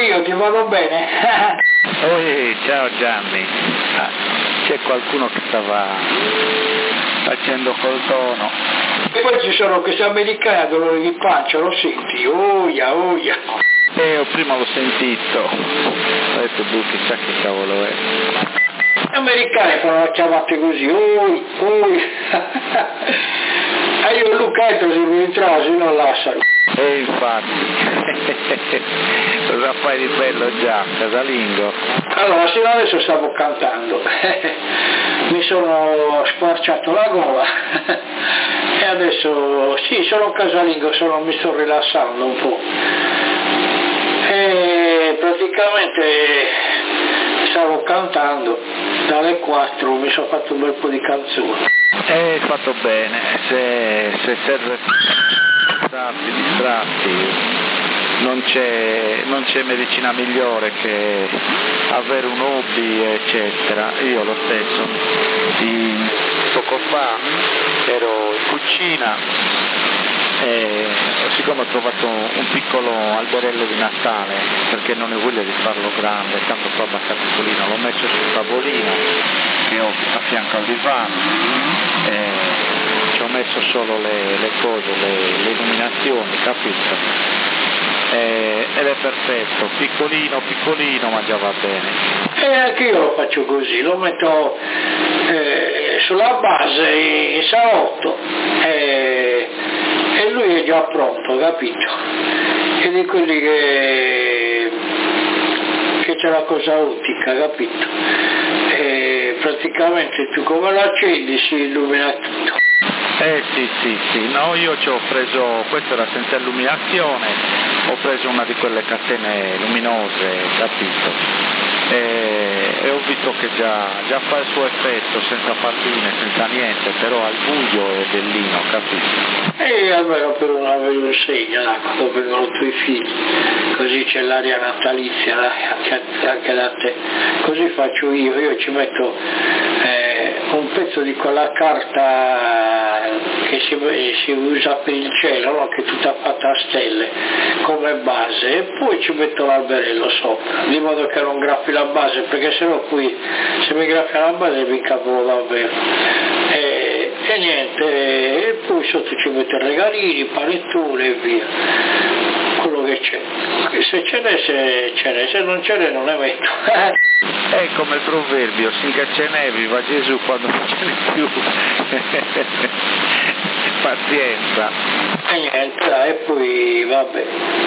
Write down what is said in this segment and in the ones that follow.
io, ti vado bene? Ciao Gianni. C'è qualcuno che stava facendo col tono. E poi ci sono questi americani a dolore di pancia, lo senti? Oia. Prima l'ho sentito. Ho detto, chissà che cavolo è. Gli americani fanno la chiamata così, oi. E io e Luca se mi ritrovo, se non lasciano. Infatti. Cosa fai di bello già, casalingo? Allora, sino adesso stavo cantando, mi sono squarciato la gola e adesso sì, sono casalingo, mi sto rilassando un po'. E praticamente stavo cantando dalle 4, mi sono fatto un bel po' di canzoni. Hai fatto bene, se serve distratti. Non c'è medicina migliore che avere un hobby, eccetera. Io lo stesso, poco fa ero in cucina e siccome ho trovato un piccolo alberello di Natale, perché non ho voglia di farlo grande, tanto fa abbastanza piccolino, l'ho messo sul tavolino che ho a fianco al divano, ci ho messo solo le cose, le illuminazioni, capito? Ed è perfetto, piccolino, ma già va bene. E anche io lo faccio così, lo metto sulla base in salotto e lui è già pronto, capito? È di quelli che c'è la cosa ottica, capito? E praticamente tu come lo accendi si illumina tutto. Sì, no, io ci ho preso, questo era senza illuminazione, ho preso una di quelle catene luminose, capito? E ho visto che già fa il suo effetto, senza palline, senza niente, però al buio è bellino, capito? E almeno per una ve lo insegno, quando vengono i tuoi figli, così c'è l'aria natalizia anche da te. Così faccio io ci metto un pezzo di quella carta che si usa per il cielo, no? Che è tutta fatta a stelle come base, e poi ci metto l'alberello sopra, di modo che non graffi la base, perché sennò qui se mi graffia la base mi incavolo davvero. E niente, e poi sotto ci metto i regalini, panettone e via, quello che c'è. Se ce n'è, se non ce n'è non ne metto. È come il proverbio, finché ce n'è viva Gesù, quando non ce n'è più pazienza. E niente, e poi vabbè,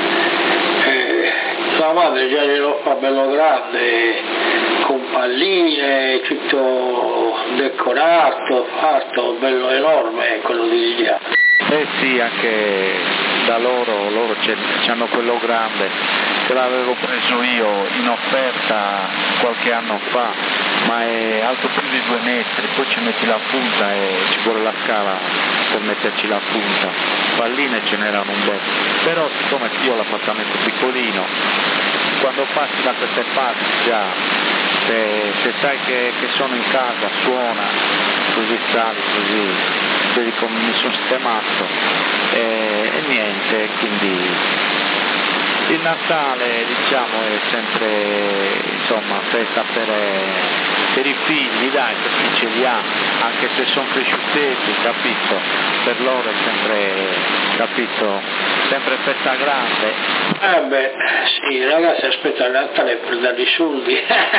la madre già glielo fa bello grande, con palline, tutto decorato, fatto, bello enorme quello di Liliana. Sì, anche da loro c'hanno quello grande, che l'avevo preso io in offerta qualche anno fa, ma è alto più di 2 metri, poi ci metti la punta e ci vuole la scala per metterci la punta. Palline ce n'erano un bel, però siccome io ho l'appartamento piccolino, quando passi da queste parti già, se sai che sono in casa suona, così sali, così vedi come mi sono sistemato e niente, quindi il Natale diciamo è sempre insomma festa per i figli, dai, per chi ce li ha, anche se sono cresciutetti, capito? Per loro è sempre, capito? Sempre festa grande. Beh, sì, ragazzi, aspetta il Natale per dargli i soldi.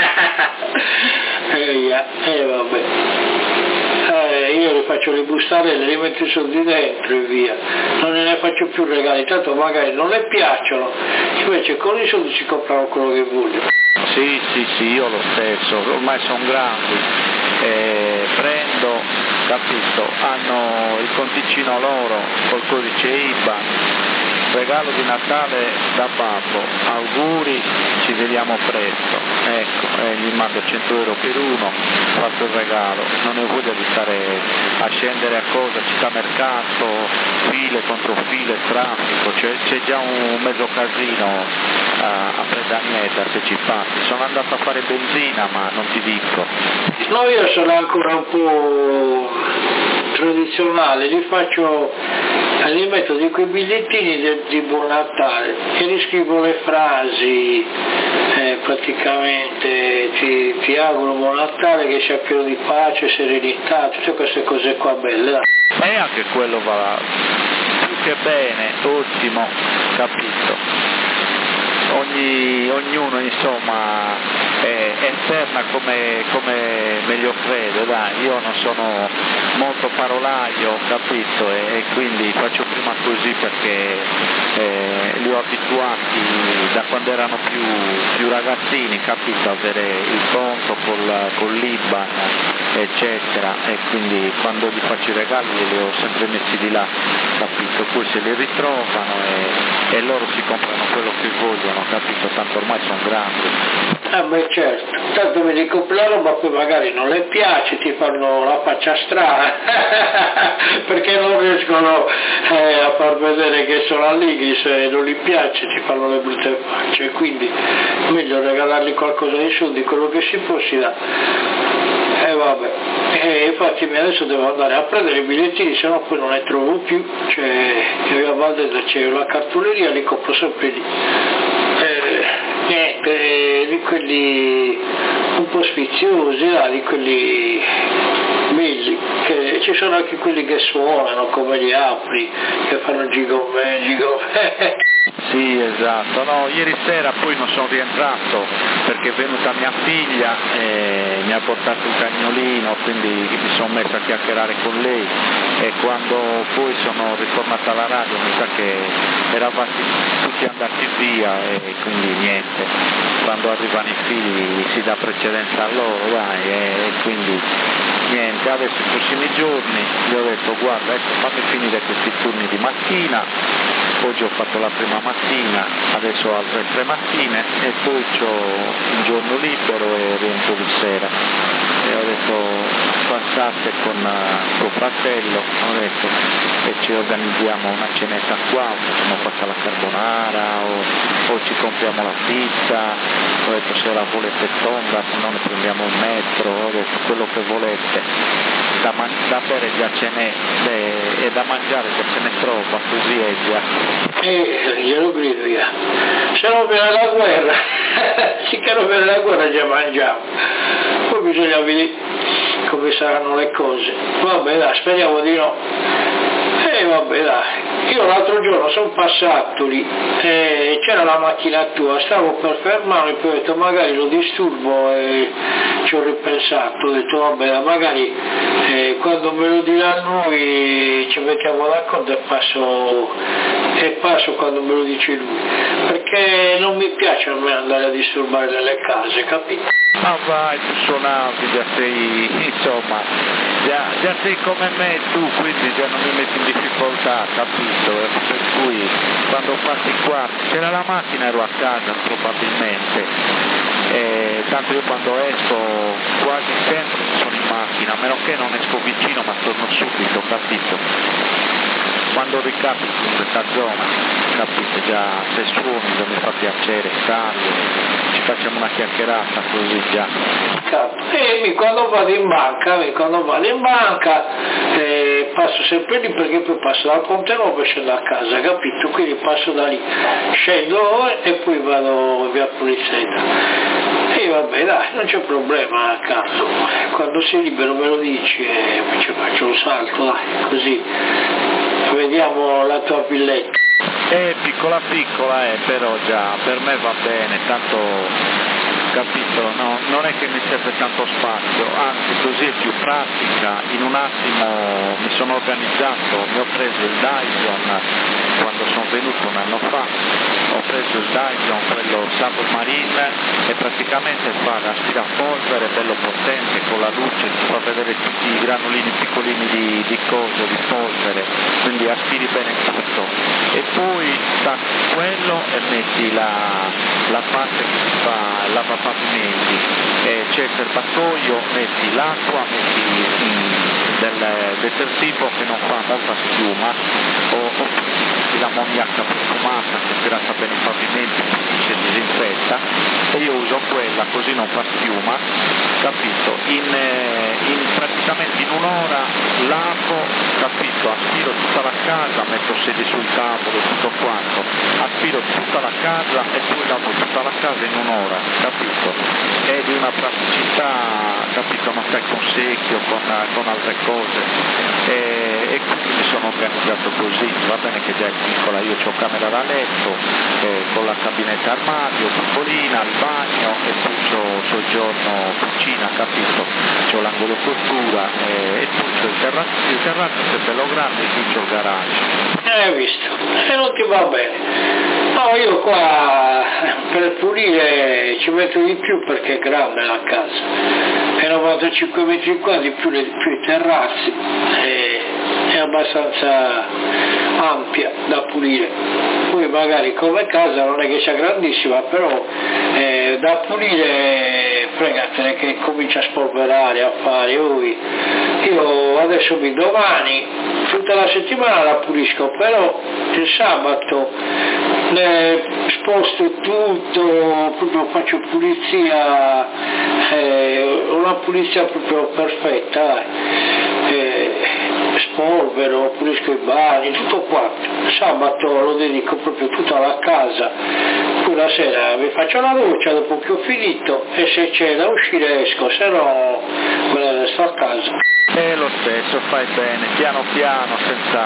Vabbè. Io li faccio le bustarelle, li metto i soldi dentro e via, non ne faccio più regali, tanto magari non le piacciono, invece con i soldi si comprano quello che vogliono. Sì, io lo stesso, ormai sono grandi, prendo, capito, hanno il conticino loro col codice IBAN, regalo di Natale da Babbo, auguri, ci vediamo presto, ecco, gli mando 100 euro per uno, fatto il regalo, non ho voglia di stare a scendere a cosa, città mercato, file contro file, traffico, c'è già un mezzo casino a Predagnetta se ci passi, sono andato a fare benzina ma non ti dico. No, io sono ancora un po' tradizionale, li faccio Gli metto di quei bigliettini di Buon Natale e gli scrivo le frasi, praticamente ti auguro Buon Natale, che sia pieno di pace, serenità, tutte queste cose qua belle. Dai. E anche quello va più che bene, ottimo, capito. Ognuno insomma esterna come meglio crede, dai. Io non sono molto parolaio, capito, e quindi faccio prima così perché li ho abituati da quando erano più ragazzini, capito, avere il conto col l'IBAN eccetera, e quindi quando gli faccio i regali li ho sempre messi di là, capito, poi se li ritrovano e loro si comprano quello che vogliono, capito, tanto ormai sono grandi. Beh certo, tanto mi ricopri la roba, poi magari non le piace, ti fanno la faccia strana perché non riescono a far vedere che sono allegri, se non gli piace ti fanno le brutte facce, quindi è meglio regalargli qualcosa di soldi, quello che si può si dà. Vabbè, infatti adesso devo andare a prendere i bigliettini, sennò poi non ne trovo più, a Valdese c'è la cartoleria, li compro sempre lì. Niente, di quelli un po' sfiziosi, di quelli belli, che ci sono anche quelli che suonano come gli Apri, che fanno gigome. Sì, esatto, no, ieri sera poi non sono rientrato perché è venuta mia figlia e mi ha portato un cagnolino, quindi mi sono messo a chiacchierare con lei, e quando poi sono ritornata alla radio mi sa che eravate tutti andati via, e quindi niente, quando arrivano i figli si dà precedenza a loro, dai, e quindi niente, adesso i prossimi giorni gli ho detto guarda, ecco, fammi finire questi turni di mattina. Oggi ho fatto la prima mattina, adesso ho altre 3 mattine e poi ho un giorno libero e rientro di sera. E ho detto passate con tuo fratello, ho detto, e ci organizziamo una cenetta qua, facciamo fatta la carbonara o ci compriamo la pizza, ho detto se la volete tonda, se no ne prendiamo un metro, ho detto quello che volete. Da bere già ce n'è e da mangiare già ce ne trova, così è già. Glielo grido io. Se non viene la guerra, sicché non viene la guerra già mangiamo. Poi bisogna vedere come saranno le cose. Vabbè dai, speriamo di no. Vabbè dai, io l'altro giorno sono passato lì, c'era la macchina tua, stavo per fermarmi, poi ho detto magari lo disturbo e ci ho ripensato, ho detto vabbè dai, magari quando me lo dirà lui ci mettiamo d'accordo e passo quando me lo dice lui, perché non mi piace a me andare a disturbare nelle case, capito? Ma vai, tu suonavi, già sei, insomma, già sei come me tu, quindi già non mi metti in difficoltà, capito? Per cui quando passi qua, c'era la macchina, ero a casa probabilmente, tanto io quando esco quasi sempre sono in macchina, a meno che non esco vicino ma torno subito, capito? Quando ricapito in questa zona, capite, già se suoni già mi fa piacere, salgo, ci facciamo una chiacchierata così già. E quando vado in banca passo sempre lì, perché poi passo dal Ponte Nuovo e scendo a casa, capito? Quindi passo da lì, scendo e poi vado via Polizia. E vabbè dai, non c'è problema, cazzo, quando sei libero me lo dici e ci faccio un salto, dai, così vediamo la tua villetta. Piccola, però già per me va bene, tanto, capito, no, non è che mi serve tanto spazio, anzi così è più pratica, in un attimo mi sono organizzato, mi ho preso il Dyson quando sono venuto un anno fa, ho preso il Dyson, quello Submarine, e praticamente fa l'aspirapolvere bello potente, con la luce ti fa vedere tutti i granulini piccolini di polvere, quindi aspiri bene tutto, e poi stacchi quello e metti la parte che si fa il lavapavimenti, c'è il serbatoio, metti l'acqua, metti del detersivo che non fa molta schiuma, o l'ammoniaca profumata che grassa bene i pavimenti, si disinfetta, e io uso quella, così non fa schiuma, capito? Praticamente in un'ora lavo, capito? Aspiro tutta la casa, metto sedie sul tavolo, tutto quanto, aspiro tutta la casa e poi lavo tutta la casa in un'ora, capito? È di una praticità, capito? Non stai con secchio, con altre cose, e quindi mi sono organizzato così. Va bene che già è piccola, io ho camera da letto, con la cabinetta armadio, piccolina, il bagno, e poi c'ho soggiorno cucina, capito? C'ho l'angolo cottura, e poi c'ho il terrazzo che è bello grande, e qui c'ho il garage. Hai visto? E non ti va bene. No, io qua per pulire ci metto di più perché è grande la casa, è 95 metri quadri più i terrazzi, è abbastanza ampia da pulire. Poi magari come casa non è che sia grandissima, però da pulire fregatene che comincia a spolverare, a fare. Io adesso domani tutta la settimana la pulisco, però il sabato sposto tutto, proprio faccio pulizia, una pulizia proprio perfetta, spolvero, pulisco i bagni, tutto quanto. Il sabato lo dedico proprio tutta alla casa, poi la sera mi faccio la doccia dopo che ho finito e se c'è da uscire esco, se no me la resto a casa. Lo stesso, fai bene, piano piano, senza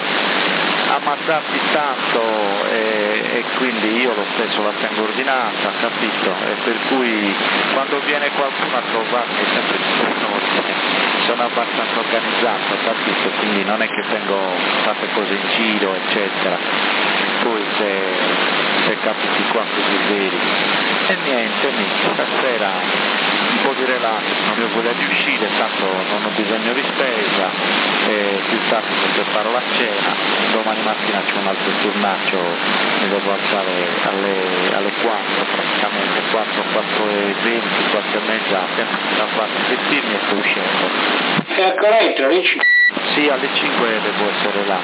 ammazzarti tanto, e quindi io lo stesso la tengo ordinata, capito? E per cui quando viene qualcuno a trovarmi è sempre tutto in ordine, sono abbastanza organizzato, capito? Quindi non è che tengo tante cose in giro, eccetera. Poi se capiti qua così veri. E niente, stasera un po' di relax, non ho voglia di uscire, tanto non ho bisogno di spesa, e più tardi mi preparo la cena, domani mattina c'è un altro turnaccio, mi devo alzare alle 4 praticamente, 4:20, 4:30, da farmi vestirmi e sto uscendo. E ancora entro alle 5? Sì, alle 5 devo essere là,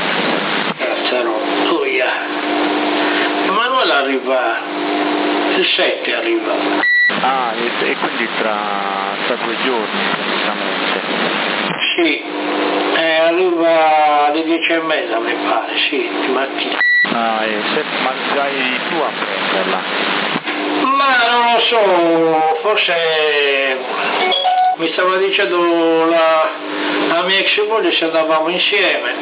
Cazzaro, Emanuele arriva, il 7 arriva. Ah, e quindi tra 2 giorni praticamente. Sì, arriva alle 10:30 mi pare, sì, di mattina. Ah, ma vai tu a prenderla? Ma non lo so, forse mi stava dicendo la mia ex moglie se andavamo insieme,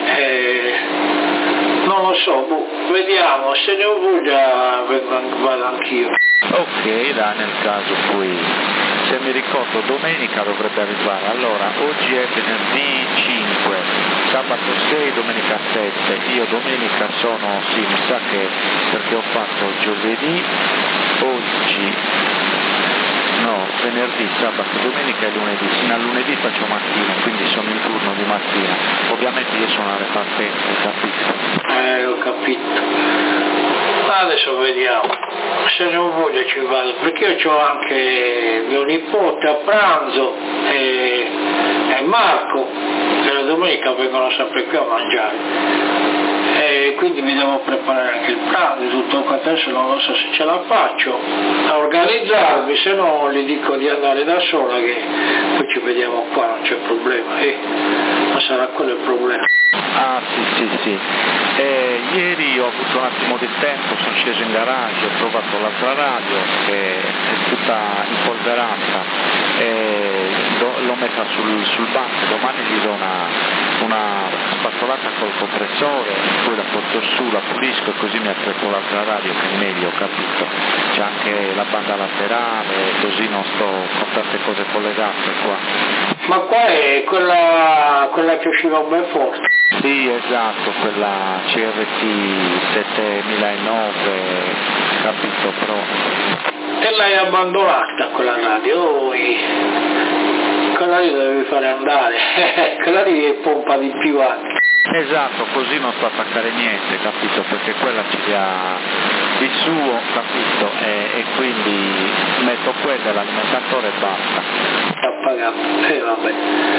non lo so, vediamo, se ne ho voglia vado anch'io. Ok, dai, nel caso poi, se mi ricordo domenica dovrebbe arrivare, allora oggi è venerdì 5, sabato 6, domenica 7, io domenica sono, sì, mi sa che perché ho fatto giovedì, oggi, no, venerdì, sabato, domenica e lunedì, fino a lunedì faccio mattina, quindi sono in turno di mattina, ovviamente io sono alle partenze, capito? Ho capito. Adesso vediamo, se ne ho voglia ci vado, perché io ho anche mio nipote a pranzo e Marco, che la domenica vengono sempre qui a mangiare, e quindi mi devo preparare anche il pranzo, tutto qua. Adesso non lo so se ce la faccio a organizzarmi, se no gli dico di andare da sola, che poi ci vediamo qua, non c'è problema, ma sarà quello il problema. Ah sì, ieri ho avuto un attimo di tempo, sono sceso in garage, ho trovato l'altra radio che è tutta impolverata, l'ho messa sul banco, domani gli do una spazzolata col compressore, poi la porto su, la pulisco e così mi attrezzo l'altra radio che è meglio, capito? C'è anche la banda laterale, così non sto con tante cose collegate qua. Ma qua è quella che usciva un bel forte? Sì, esatto, quella CRT 7009, capito, però. Te l'hai abbandonata quella radio? Quella lì dovevi fare andare, quella lì è pompa di più anche. Esatto, così non sto a attaccare niente, capito, perché quella ci ha il suo, capito, e quindi metto quella, l'alimentatore e basta. Appagato, vabbè.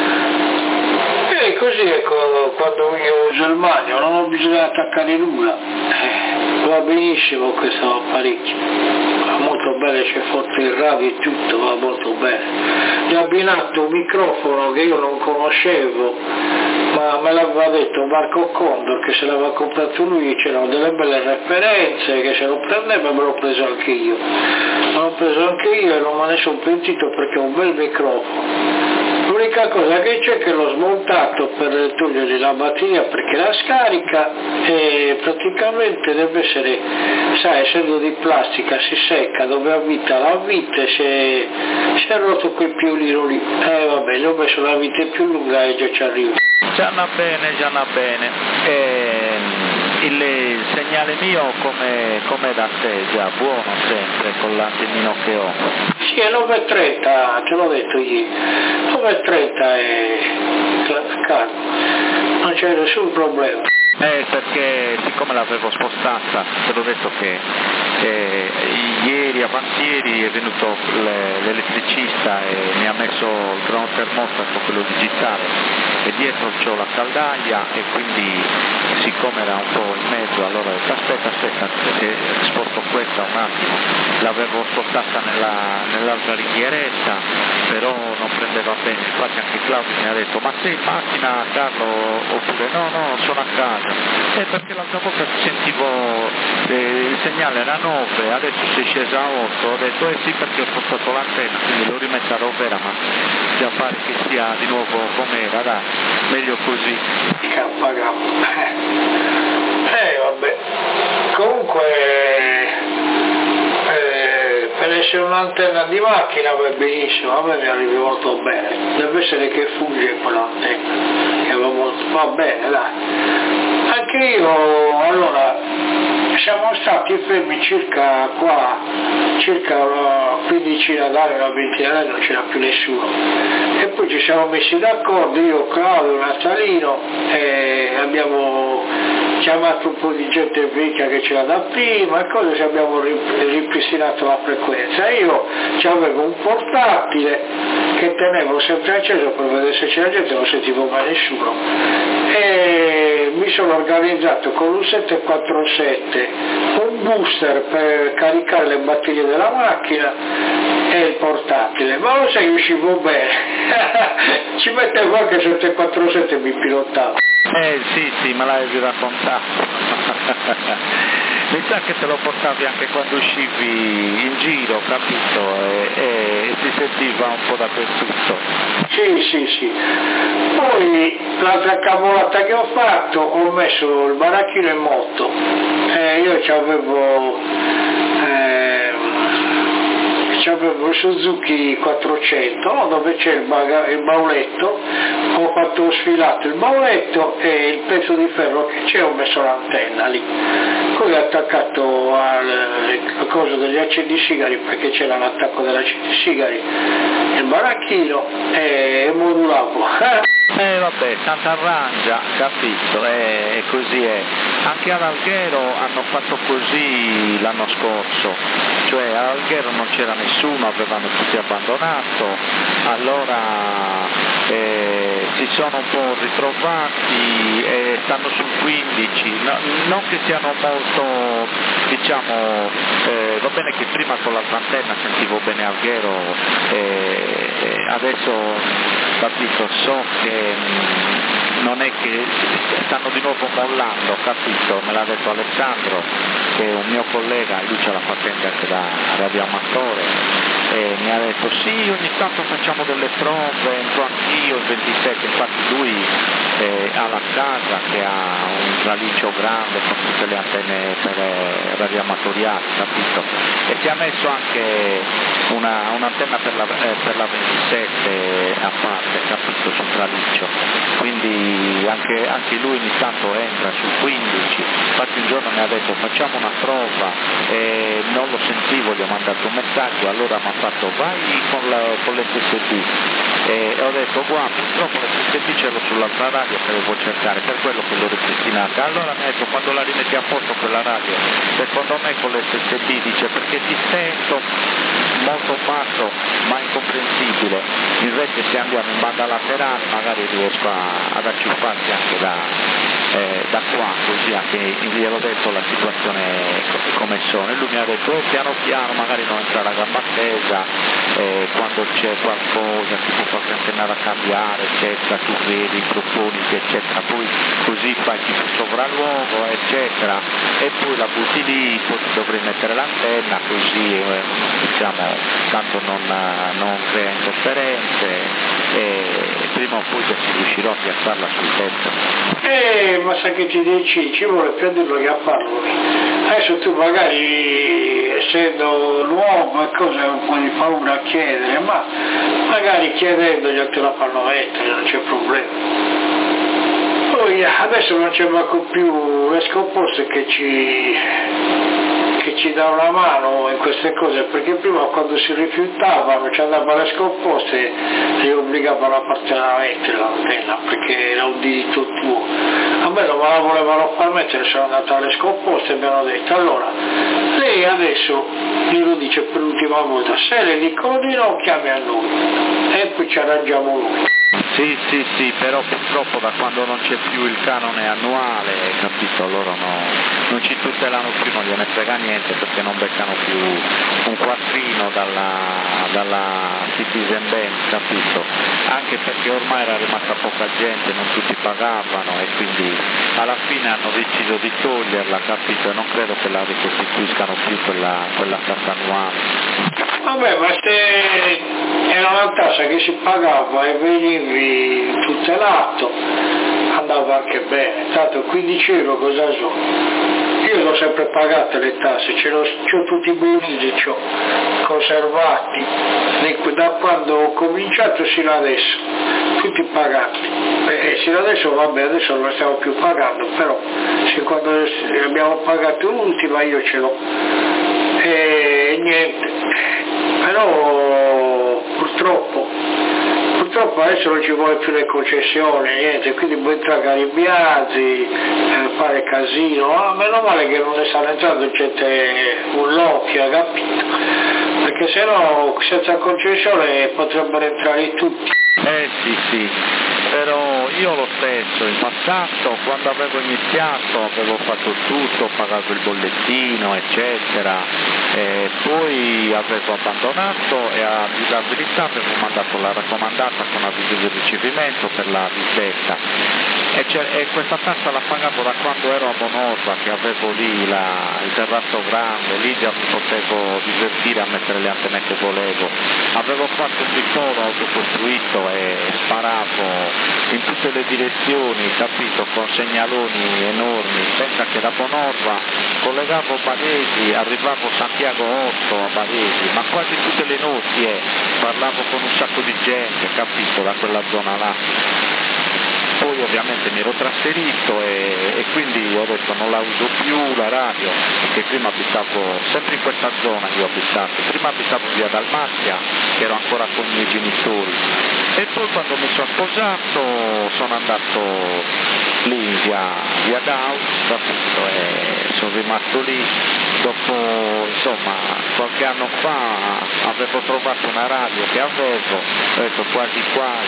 E così ecco, quando io uso il bagno non ho bisogno di attaccare nulla, va benissimo questo apparecchio, molto bene, c'è fatto il radio e tutto, va molto bene. Gli ha abbinato un microfono che io non conoscevo, ma me l'aveva detto Marco Condor che se l'aveva comprato lui, c'erano delle belle referenze, che se lo prendeva me l'ho preso anche io. L'ho preso anche io e non me ne sono pentito perché è un bel microfono. L'unica cosa che c'è è che l'ho smontato per togliergli la batteria perché la scarica e praticamente deve essere, sai, essendo di plastica si secca, dove ha vita la vite, si è rotto quel piolino lì. Vabbè, gli ho messo la vite più lunga e già ci arrivo. Già va bene. Il segnale mio come da te, già buono sempre con l'antennino che ho. Sì, è 9.30, te l'ho detto ieri, 9.30 è calmo, non c'è nessun problema. Perché siccome l'avevo spostata, te l'ho detto che avantieri è venuto l'elettricista e mi ha messo il ground termostato, quello digitale, e dietro c'ho la caldaia e quindi siccome era un po' in mezzo, allora ho detto aspetta, sposto questa un attimo, l'avevo spostata nell'altra ringhieretta, però non prendeva bene, infatti anche Claudio mi ha detto ma sei in macchina Carlo oppure no, sono a casa. Perché l'altra volta sentivo il segnale era 9, adesso si è scesa a 8, ho detto sì perché ho spostato l'antenna, quindi l'ho rimessa a rovera, ma già pare che sia di nuovo com'era, dai, meglio così. Vabbè, comunque per essere un'antenna di macchina va benissimo, a me mi arriva molto bene, deve essere che funge quell'antenna, che va bene, dai. Anche io, allora, siamo stati fermi circa una quindicina d'anni, una ventina d'anni, non c'era più nessuno. E poi ci siamo messi d'accordo, io, Claudio, Natalino, e abbiamo chiamato un po' di gente vecchia che c'era da prima e cose, ci abbiamo ripristinato la frequenza. Io avevo un portatile che tenevo sempre acceso per vedere se c'era gente, non sentivo mai nessuno. E mi sono organizzato con un 747 un booster per caricare le batterie della macchina e il portatile, ma lo sai, uscivo bene. Ci mettevo anche 747 e mi pilotavo. Sì, me l'avevi raccontato. Mi sa che te lo portavi anche quando uscivi in giro, capito? E si sentiva un po' dappertutto. Sì. Poi l'altra cavolata che ho fatto, ho messo il baracchino in moto. Io c'avevo il Suzuki 400, no, dove c'è il bauletto, ho fatto sfilato il bauletto e il pezzo di ferro che c'è, ho messo l'antenna lì, poi ho attaccato al coso degli accendisigari, perché c'era l'attacco dell'accendisigari, il baracchino e modulavo. Vabbè, tanta arrangia, capito, e così è. Anche ad Alghero hanno fatto così l'anno scorso, cioè ad Alghero non c'era nessuno, avevano tutti abbandonato, allora si sono un po' ritrovati e stanno sul 15, non che siano molto, diciamo, va bene che prima con l'altra antenna sentivo bene Alghero, adesso capito, so che non è che stanno di nuovo mollando, capito, me l'ha detto Alessandro, che è un mio collega, lui c'ha la patente anche da radioamatore, e mi ha detto sì, ogni tanto facciamo delle prove, entro anch'io il 27, infatti lui ha la casa che ha un traliccio grande con tutte le antenne per radioamatoriali, capito, e si è messo anche un'antenna per la 27 a parte, capito, sul traliccio, quindi anche lui ogni tanto entra sul 15, infatti un giorno mi ha detto facciamo una prova e non lo sentivo, gli ho mandato un messaggio, allora mi ha fatto vai con l'SSD e ho detto guarda, purtroppo l'SSD ce l'ho sull'altra radio che devo cercare, per quello che l'ho ripristinata, allora mi ha detto quando la rimetti a posto quella radio, secondo me con l'SSD, dice perché ti sento molto basso ma incomprensibile, invece se andiamo in banda laterale magari riesco ad acciuffarti anche da da qua, così anche gliel'ho detto la situazione come sono, e lui mi ha detto piano piano magari non entra la gamba tesa, quando c'è qualcosa che può far antennare a cambiare, eccetera, tu vedi, proponi, eccetera, poi così fai tipo sopralluogo, eccetera, e poi la butti lì, poi dovrei mettere l'antenna, così diciamo tanto non crea interferenze, e prima o poi si riuscirò a piazzarla sul tetto. Ma sai che ti dici, ci vuole più a dirlo che a farlo. Adesso tu magari, essendo l'uomo e cose, hai un po' di paura a chiedere, ma magari chiedendogli te la fanno mettere, non c'è problema. Poi adesso non c'è manco più le scomposte che ci dà una mano in queste cose, perché prima quando si rifiutavano, ci andavano le scomposte, li obbligavano a partenamento l'antenna, perché era un diritto tuo. A me non me la volevano far mettere, sono andata alle scomposte e mi hanno detto, allora, lei adesso glielo dice per l'ultima volta, se le dicono di no, chiami a noi, e poi ci arrangiamo noi. Sì, però purtroppo da quando non c'è più il canone annuale, capito, loro non ci tutelano più, non gliene frega niente, perché non beccano più un quattrino dalla Citizen Bank, capito, anche perché ormai era rimasta poca gente, non tutti pagavano, e quindi alla fine hanno deciso di toglierla, capito, e non credo che la ricostituiscano più quella tassa annuale. Vabbè, ma se era una tassa che si pagava e venivi tutelato, andava anche bene, tanto 15 euro cosa sono? Io l'ho sempre pagate le tasse, c'ho tutti i bonini, c'ho conservati, da quando ho cominciato sino adesso, tutti pagati. Sino adesso vabbè, adesso non la stiamo più pagando, però se quando abbiamo pagato l'ultima io ce l'ho. E niente, però purtroppo adesso non ci vuole più le concessioni, niente, quindi puoi entrare Garibiazzi, fare casino, meno male che non ne stanno entrando gente un'occhia, capito? Perché sennò senza concessione potrebbero entrare tutti. Sì, però io lo stesso, in passato quando avevo iniziato avevo fatto tutto, ho pagato il bollettino, eccetera, e poi avevo abbandonato e a disabilità avevo mandato la raccomandata con avviso di ricevimento per la disdetta. E questa tassa la pagavo da quando ero a Bonorva, che avevo lì il terrazzo grande, lì già mi potevo divertire a mettere le antenne che volevo. Avevo fatto un riforo autocostruito e sparavo in tutte le direzioni, capito, con segnaloni enormi. Pensa che da Bonorva collegavo Baresi, arrivavo a Santiago 8 a Baresi, ma quasi tutte le notti parlavo con un sacco di gente, capito, da quella zona là. Poi ovviamente mi ero trasferito e quindi ho detto non la uso più la radio, perché prima abitavo sempre in questa zona, prima abitavo via Dalmazia, che ero ancora con i miei genitori, e poi quando mi sono sposato sono andato lì via Gauss, capito, e sono rimasto lì. Dopo, insomma, qualche anno fa avevo trovato una radio che avevo, ho detto quasi,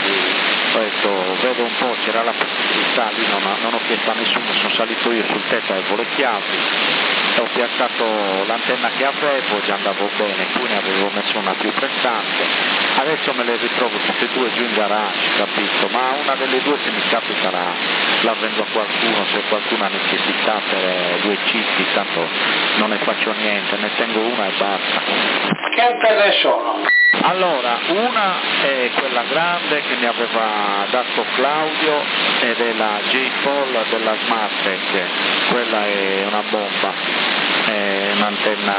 ho detto vedo un po', c'era la possibilità, lì non ho chiesto a nessuno, sono salito io sul tetto, avevo le chiavi, ho piazzato l'antenna che avevo, già andavo bene, poi ne avevo messo una più prestante, adesso me le ritrovo tutte e due giù in garage, capito, ma una delle due se mi capita la vendo a qualcuno, se qualcuno ha necessità per 2 cicli, tanto non ne faccio niente, ne tengo una e basta. Che antenne sono? Allora, una è quella grande che mi aveva dato Claudio ed è la J-Pol della Smartec, quella è una bomba, è un'antenna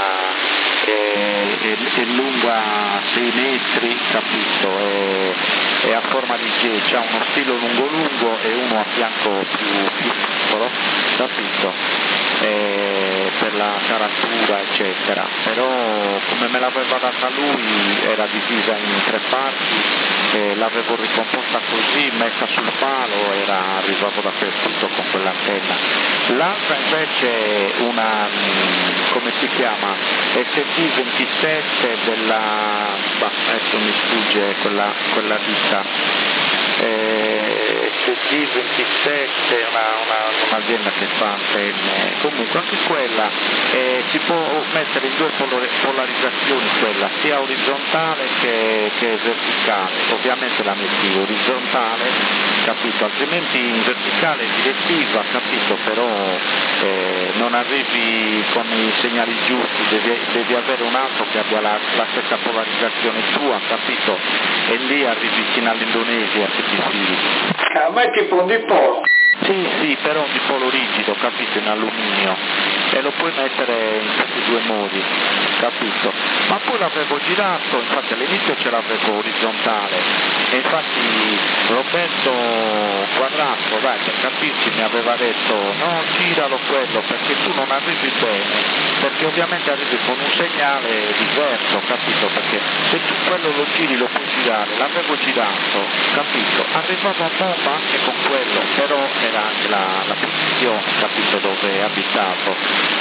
è lunga 6 metri, capito, è a forma di J, c'ha uno stilo lungo e uno a fianco più piccolo, capito, per la caratura eccetera, però come me l'aveva data lui era divisa in 3 parti, l'avevo ricomposta così, messa sul palo, arrivavo dappertutto con quell'antenna. L'altra invece è una, come si chiama, ST27 adesso mi sfugge quella ditta, G27, un'azienda che fa antenne, comunque anche quella si può mettere in due polarizzazioni, quella sia orizzontale che verticale, ovviamente la metti orizzontale, capito, altrimenti in verticale è direttiva, capito, però non arrivi con i segnali giusti, devi avere un altro che abbia la stessa polarizzazione tua, capito, e lì arrivi fino all'Indonesia se ti fili. Ma è tipo un dipolo. Sì, però un dipolo rigido, capito, in alluminio, e lo puoi mettere in questi due modi, capito? Ma poi l'avevo girato, infatti all'inizio ce l'avevo orizzontale, e infatti Roberto Quadrato, dai, per capirci, mi aveva detto no, giralo quello, perché tu non arrivi bene, perché ovviamente arrivi con un segnale diverso, capito? Perché se tu quello lo giri lo puoi girare, l'avevo girato, capito? Arrivava a bomba anche con quello, però era anche la posizione, capito, dove è abitato.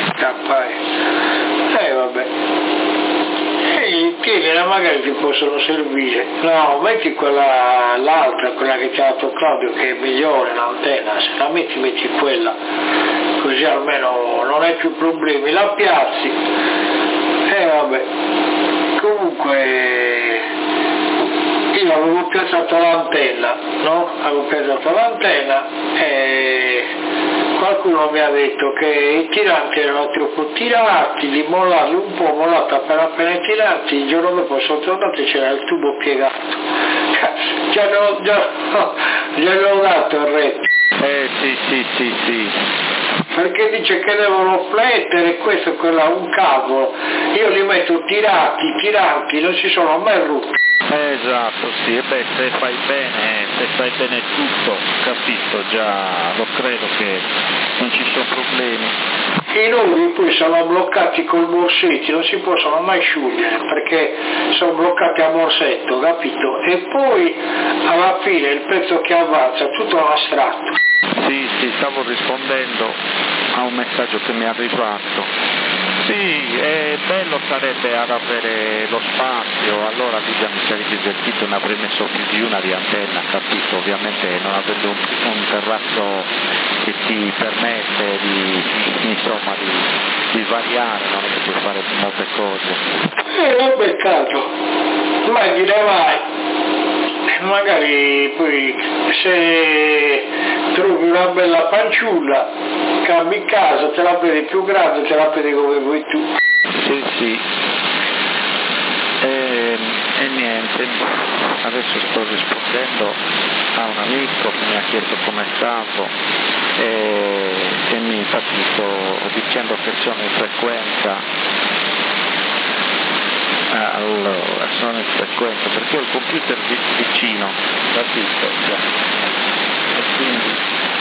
Vabbè. Tienila, magari ti possono servire. No, metti l'altra, quella che ti ha dato Claudio, che è migliore l'antenna, se la metti quella, così almeno non hai più problemi, la piazzi. Vabbè. Comunque io avevo piazzato l'antenna, no? Avevo piazzato l'antenna e qualcuno mi ha detto che i tiranti erano troppo tirati, di mollarli un po', mollata appena tirati, il giorno dopo sono tornati e c'era il tubo piegato. Gli hanno dato il retto. Sì. Perché dice che devono flettere questo e quella, un cavolo. Io li metto tiranti, non si sono mai rotti. Esatto, sì, e beh, se fai bene tutto, capito, già lo credo che non ci sono problemi. I nodi poi sono bloccati col morsetti, non si possono mai sciogliere perché sono bloccati a morsetto, capito? E poi alla fine il pezzo che avanza è tutto astratto. Sì, stavo rispondendo a un messaggio che mi è arrivato. Sì, bello sarebbe ad avere lo spazio, allora lì già mi sarei divertito, ne avrei messo più di una di antenna, capito? Ovviamente non avendo un terrazzo che ti permette di variare, non è che puoi fare molte cose. È un peccato, mai dire mai. Magari poi se trovi una bella fanciulla, cambi casa, te la vedi più grande, te la vedi come vuoi tu. Sì. E niente, adesso sto rispondendo a un amico che mi ha chiesto come stavo e infatti sto dicendo che sono in frequenza. Allora, sono in frequenza perché ho il computer vicino, capito? E quindi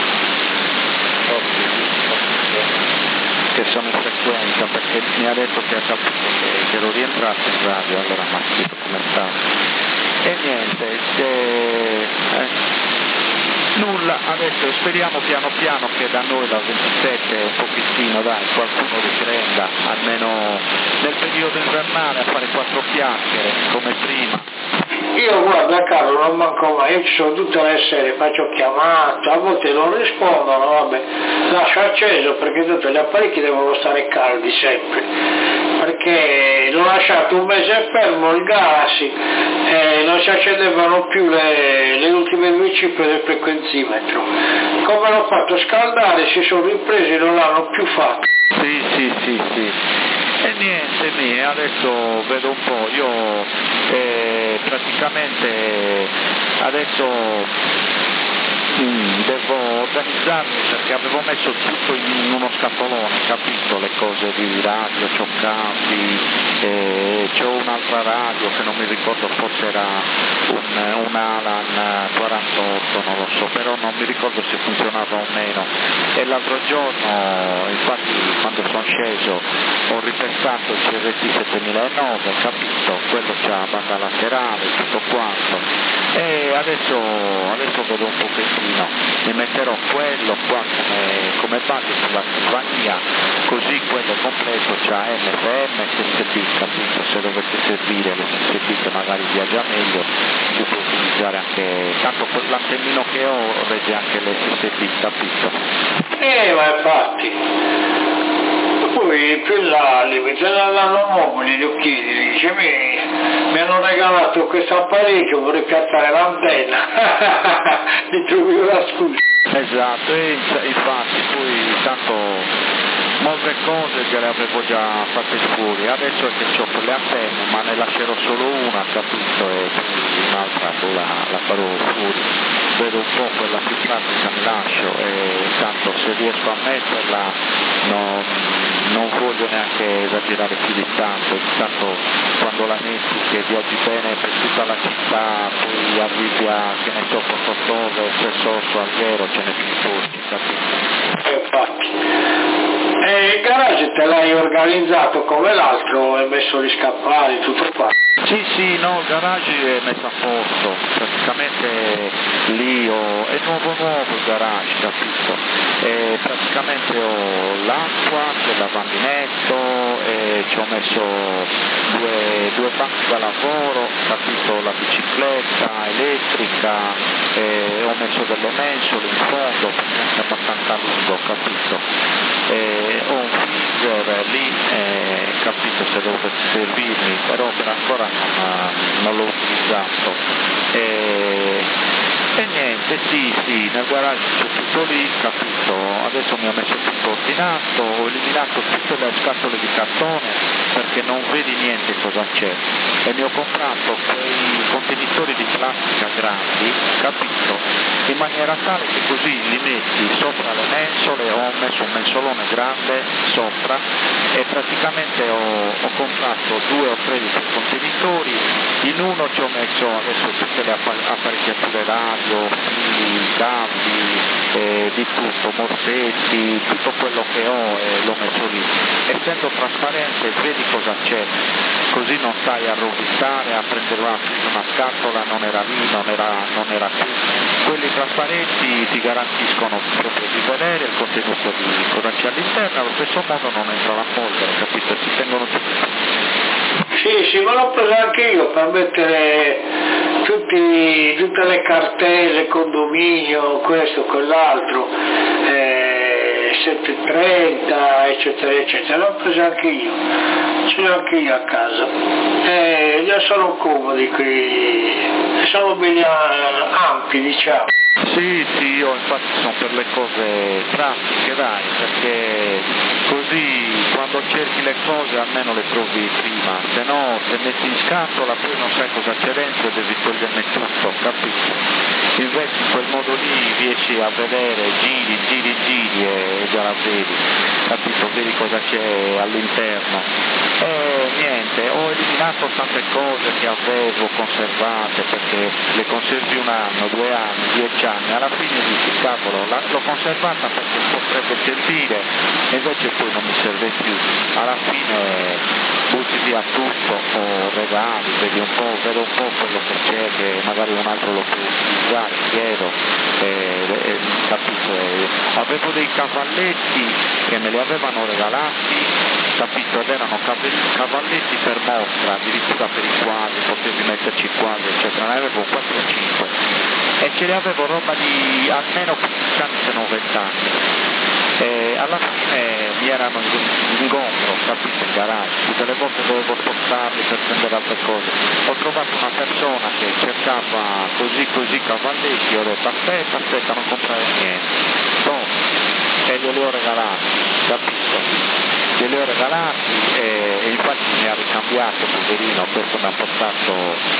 che sono in frequenza perché mi ha detto che ha capito che ero rientrato in radio, allora mi ha scritto come stavo. E niente, nulla, adesso speriamo piano piano che da noi dal 27 un pochettino, dai, qualcuno riprenda, almeno nel periodo invernale, a fare 4 chiacchiere come prima. Io guarda Carlo, non manco mai, io ci sono tutte le sere, faccio chiamate, a volte non rispondono, vabbè, lascio acceso perché tutti gli apparecchi devono stare caldi sempre, perché l'ho lasciato un mese fermo il gas e non si accendevano più le ultime 2 cifre del frequenzimetro. Come l'ho fatto scaldare, si sono ripresi e non l'hanno più fatto. Sì. E niente, adesso vedo un po', io praticamente adesso devo organizzarmi perché avevo messo tutto in uno scatolone, capito? Le cose di radio, c'ho capi, c'ho un'altra radio che non mi ricordo, forse era un Alan 48, non lo so, però non mi ricordo se funzionava o meno. E l'altro giorno, infatti, quando sono sceso ho ripestato il CRT 7009, capito? Quello c'ha banda laterale, tutto quanto. E adesso vedo un pochettino, mi metterò quello qua come base sulla scrivania, così quello completo c'ha MFM, SSB, capito? Se dovesse servire l'SSB che magari viaggia meglio, si può utilizzare anche, tanto l'antennino che ho regge anche l'SSD, capito? Ma infatti, poi più in là, l'anno nuovo glielo chiedi, dice mi hanno regalato questo apparecchio, vorrei piazzare l'antenna, mi trovi una scusa. Esatto, e infatti poi tanto molte cose gliele avevo già fatte fuori, adesso è che ho le antenne, ma ne lascerò solo una, capito, e poi un'altra la farò fuori, vedo un po' quella più pratica mi lascio, e tanto se riesco a metterla non voglio neanche esagerare più di tanto quando la metti che viaggi bene per tutta la città, poi arrivi a, che ne so, Porto Torre, Sessosso, Alghero, ce n'è più posti, capito? Infatti. E il garage te l'hai organizzato come l'altro, hai messo gli scaffali, tutto qua? Sì, no, il garage è messo a posto, praticamente lì è nuovo il garage, capito? E praticamente ho l'acqua, c'è il lavandinetto, e ci ho messo due banchi da lavoro, capito? La bicicletta elettrica, e ho messo delle mensole in fondo, perché è abbastanza lungo, capito? Ho un freezer lì, capito, se dovesse servirmi, però per ancora non l'ho utilizzato. E niente, sì, nel garage c'è tutto lì, capito, adesso mi ho messo tutto ordinato, ho eliminato tutte le scatole di cartone perché non vedi niente cosa c'è, e mi ho comprato quei contenitori di plastica grandi, capito, in maniera tale che così li metti sopra le mensole, ho messo un mensolone grande sopra e praticamente ho comprato 2 o 3 di quei contenitori, in uno ci ho messo adesso tutte le apparecchiature radio, fili, cavi, di tutto, morsetti, tutto quello che ho l'ho messo lì, essendo trasparente vedi cosa c'è, così non stai a rovistare, a prendere una scatola, non era lì, non era qui. Quelli trasparenti ti garantiscono proprio di vedere il contenuto di cosa c'è all'interno, allo stesso modo non entra la polvere, capito? Si tengono tutti. Sì, ma l'ho preso anche io per mettere tutte le cartelle, condominio, questo, quell'altro, 730, eccetera, l'ho preso anche io, ce l'ho anche io a casa, già sono comodi qui, sono belli ampi, diciamo. Sì, io infatti sono per le cose pratiche, dai, perché così quando cerchi le cose almeno le trovi prima, se no se metti in scatola poi non sai cosa c'è dentro e devi toglierne tutto, capito? Invece in quel modo lì riesci a vedere, giri e già la vedi, capito? Vedi cosa c'è all'interno. E niente, ho eliminato tante cose che avevo conservate perché le conservi 1 anno, 2 anni, 10 anni, alla fine dici cavolo, l'ho conservata perché potrebbe servire e invece poi non mi serve più, alla fine butti via tutto o regali, vedo un po' quello che c'è che magari un altro lo può utilizzare, chiedo, capito? Avevo dei cavalletti che me li avevano regalati, capito, ed erano cavalletti per mostra, addirittura per i quadri, potevi metterci i quadri, eccetera, ne avevo 4 o 5 e ce li avevo roba di almeno 15 anni se non 20 anni. E alla fine mi erano in ingombro, capito, in garage, tutte le volte dovevo spostarli per prendere altre cose. Ho trovato una persona che cercava così cavalletti, ho detto aspetta, non comprare niente, e glieli ho regalati, capito? Glieli ho regalati e infatti mi ha ricambiato, poverino, questo mi ha portato,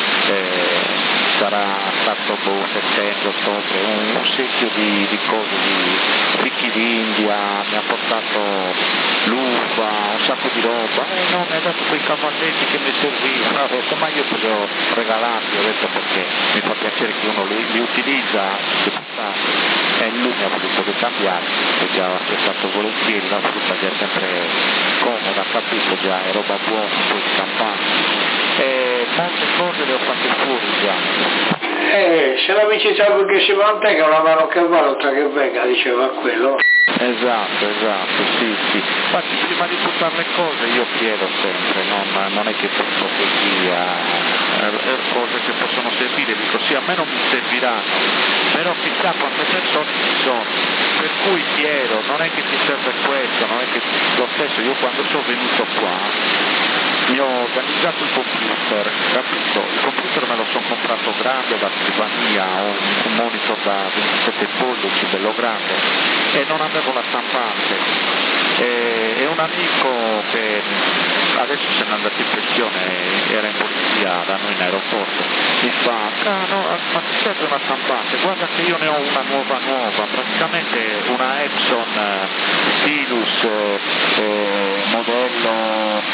sarà stato settembre, ottobre, un secchio di cose, di fichi d'India, mi ha portato l'uva, un sacco di roba, no, mi ha dato quei cavalletti che mi servivano, ho detto ma io te li ho regalati, ho detto perché mi fa piacere che uno li utilizza, e lui mi ha voluto ricambiare, e già ho accettato volentieri, la frutta già è sempre comoda, capito, già è roba buona, poi scampante. E molte cose le ho fatte fuori già. Se l'amici sanno che si mantenga una mano che va, l'altra che venga, diceva quello. Esatto, sì. Infatti prima di buttare le cose io chiedo sempre, non è che tutto così cose che possono servire, dico sì, a me non mi serviranno, però chissà quante persone ci sono, per cui Piero, non è che ti serve questo, non è che lo stesso, io quando sono venuto qua mi ho organizzato il computer, capito? Il computer me lo sono comprato grande da scrivania, ho un monitor da 27 pollici, bello grande, e non avevo la stampante. E un amico che adesso se n'è andato in pensione, era in polizia da noi in aeroporto, mi fa, ma ti serve una stampante? Guarda che io ne ho una nuova, praticamente una Epson Stylus modello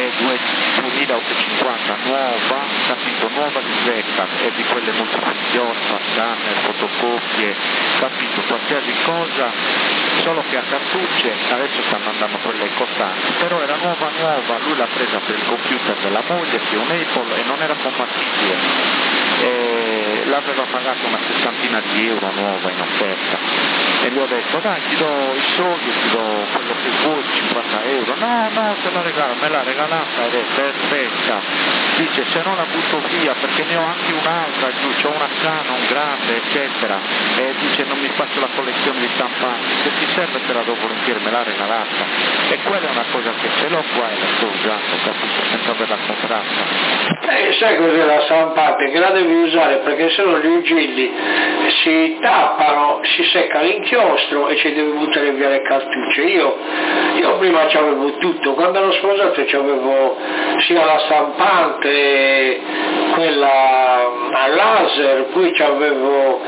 2850 nuova, capito, nuova di zecca, e di quelle multifunzioni, scanner, fotocopie, capito, qualsiasi cosa, solo che a cartucce, adesso stanno andando quelle costanti, però era nuova, lui l'ha presa per il computer della moglie, che è un Apple, e non era compatibile. L'aveva pagato una sessantina di euro nuova in offerta, e gli ho detto dai, ti do i soldi, ti do quello che vuoi, 50 euro, no, te la regalo, me l'ha regalata ed è perfetta, dice se no la butto via perché ne ho anche un'altra giù, c'ho una Canon grande eccetera, e dice non mi faccio la collezione di stampanti, se ti serve te la do volentieri, me l'ha regalata, e quella è una cosa che ce l'ho qua e la sto usando, capito, senza averla comprata. Sai cos'è la stampante? Che la devi usare perché se no gli ugilli si tappano, si secca l'inchiostro e ci devi buttare via le cartucce. Io prima c'avevo tutto, quando ero sposato c'avevo sia la stampante, quella a laser, poi c'avevo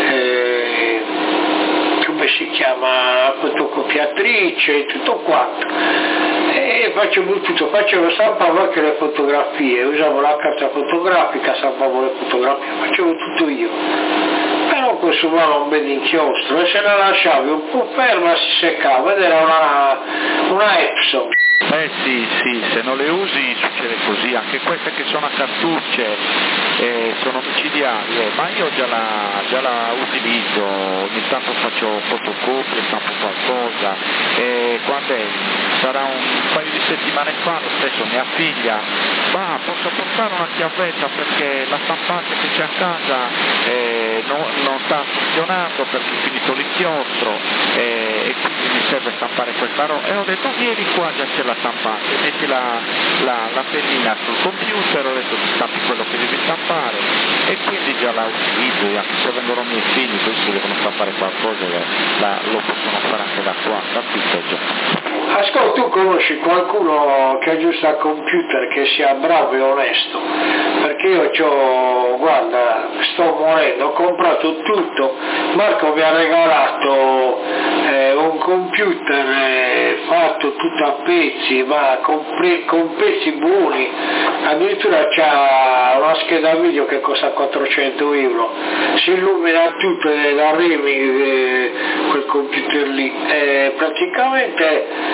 come si chiama, fotocopiatrice, tutto quanto, e facevo tutto, stampavo anche le fotografie, usavo la carta fotografica, stampavo le fotografie, facevo tutto io, però consumava un bel inchiostro, e se la lasciavi un po' ferma si seccava, ed era una Epson. Sì, se non le usi succede così, anche queste che sono a cartucce sono micidiali, ma io già la utilizzo, ogni tanto faccio fotocopie, stampo qualcosa, e quando sarà un paio di settimane fa, lo stesso mia figlia, ma posso portare una chiavetta perché la stampante che c'è a casa non sta funzionando perché è finito l'inchiostro, e quindi mi serve stampare questa roba, e ho detto vieni qua, già c'è la stampante, metti la pennina sul computer, ho detto ti stampi quello che devi stampare, e quindi già la utilizzo, anche se vengono i miei figli, poi si devono stampare qualcosa, lo possono fare anche da qua, capito già. Ascolta, tu conosci qualcuno che aggiusta il computer che sia bravo e onesto? Perché io guarda, sto morendo, ho comprato tutto, Marco mi ha regalato un computer fatto tutto a pezzi, ma con pezzi buoni, addirittura c'ha una scheda video che costa 400 euro, si illumina tutto da Reming, quel computer lì, praticamente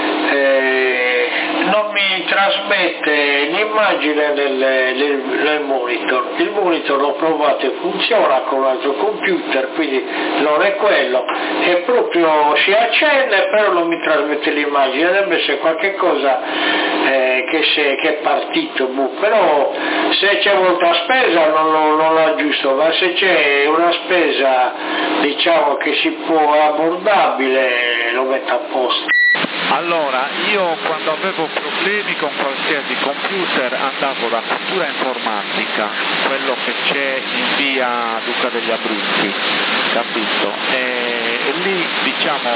non mi trasmette l'immagine nel monitor. Il monitor l'ho provato e funziona con un altro computer, quindi non è quello, è proprio si accende però non mi trasmette l'immagine, deve essere qualche cosa che è partito, però se c'è molta spesa non lo aggiusto, ma se c'è una spesa diciamo che si può, è abbordabile, lo metto a posto. Allora, io quando avevo problemi con qualsiasi computer andavo da Cultura Informatica, quello che c'è in via Duca degli Abruzzi, capito? E lì diciamo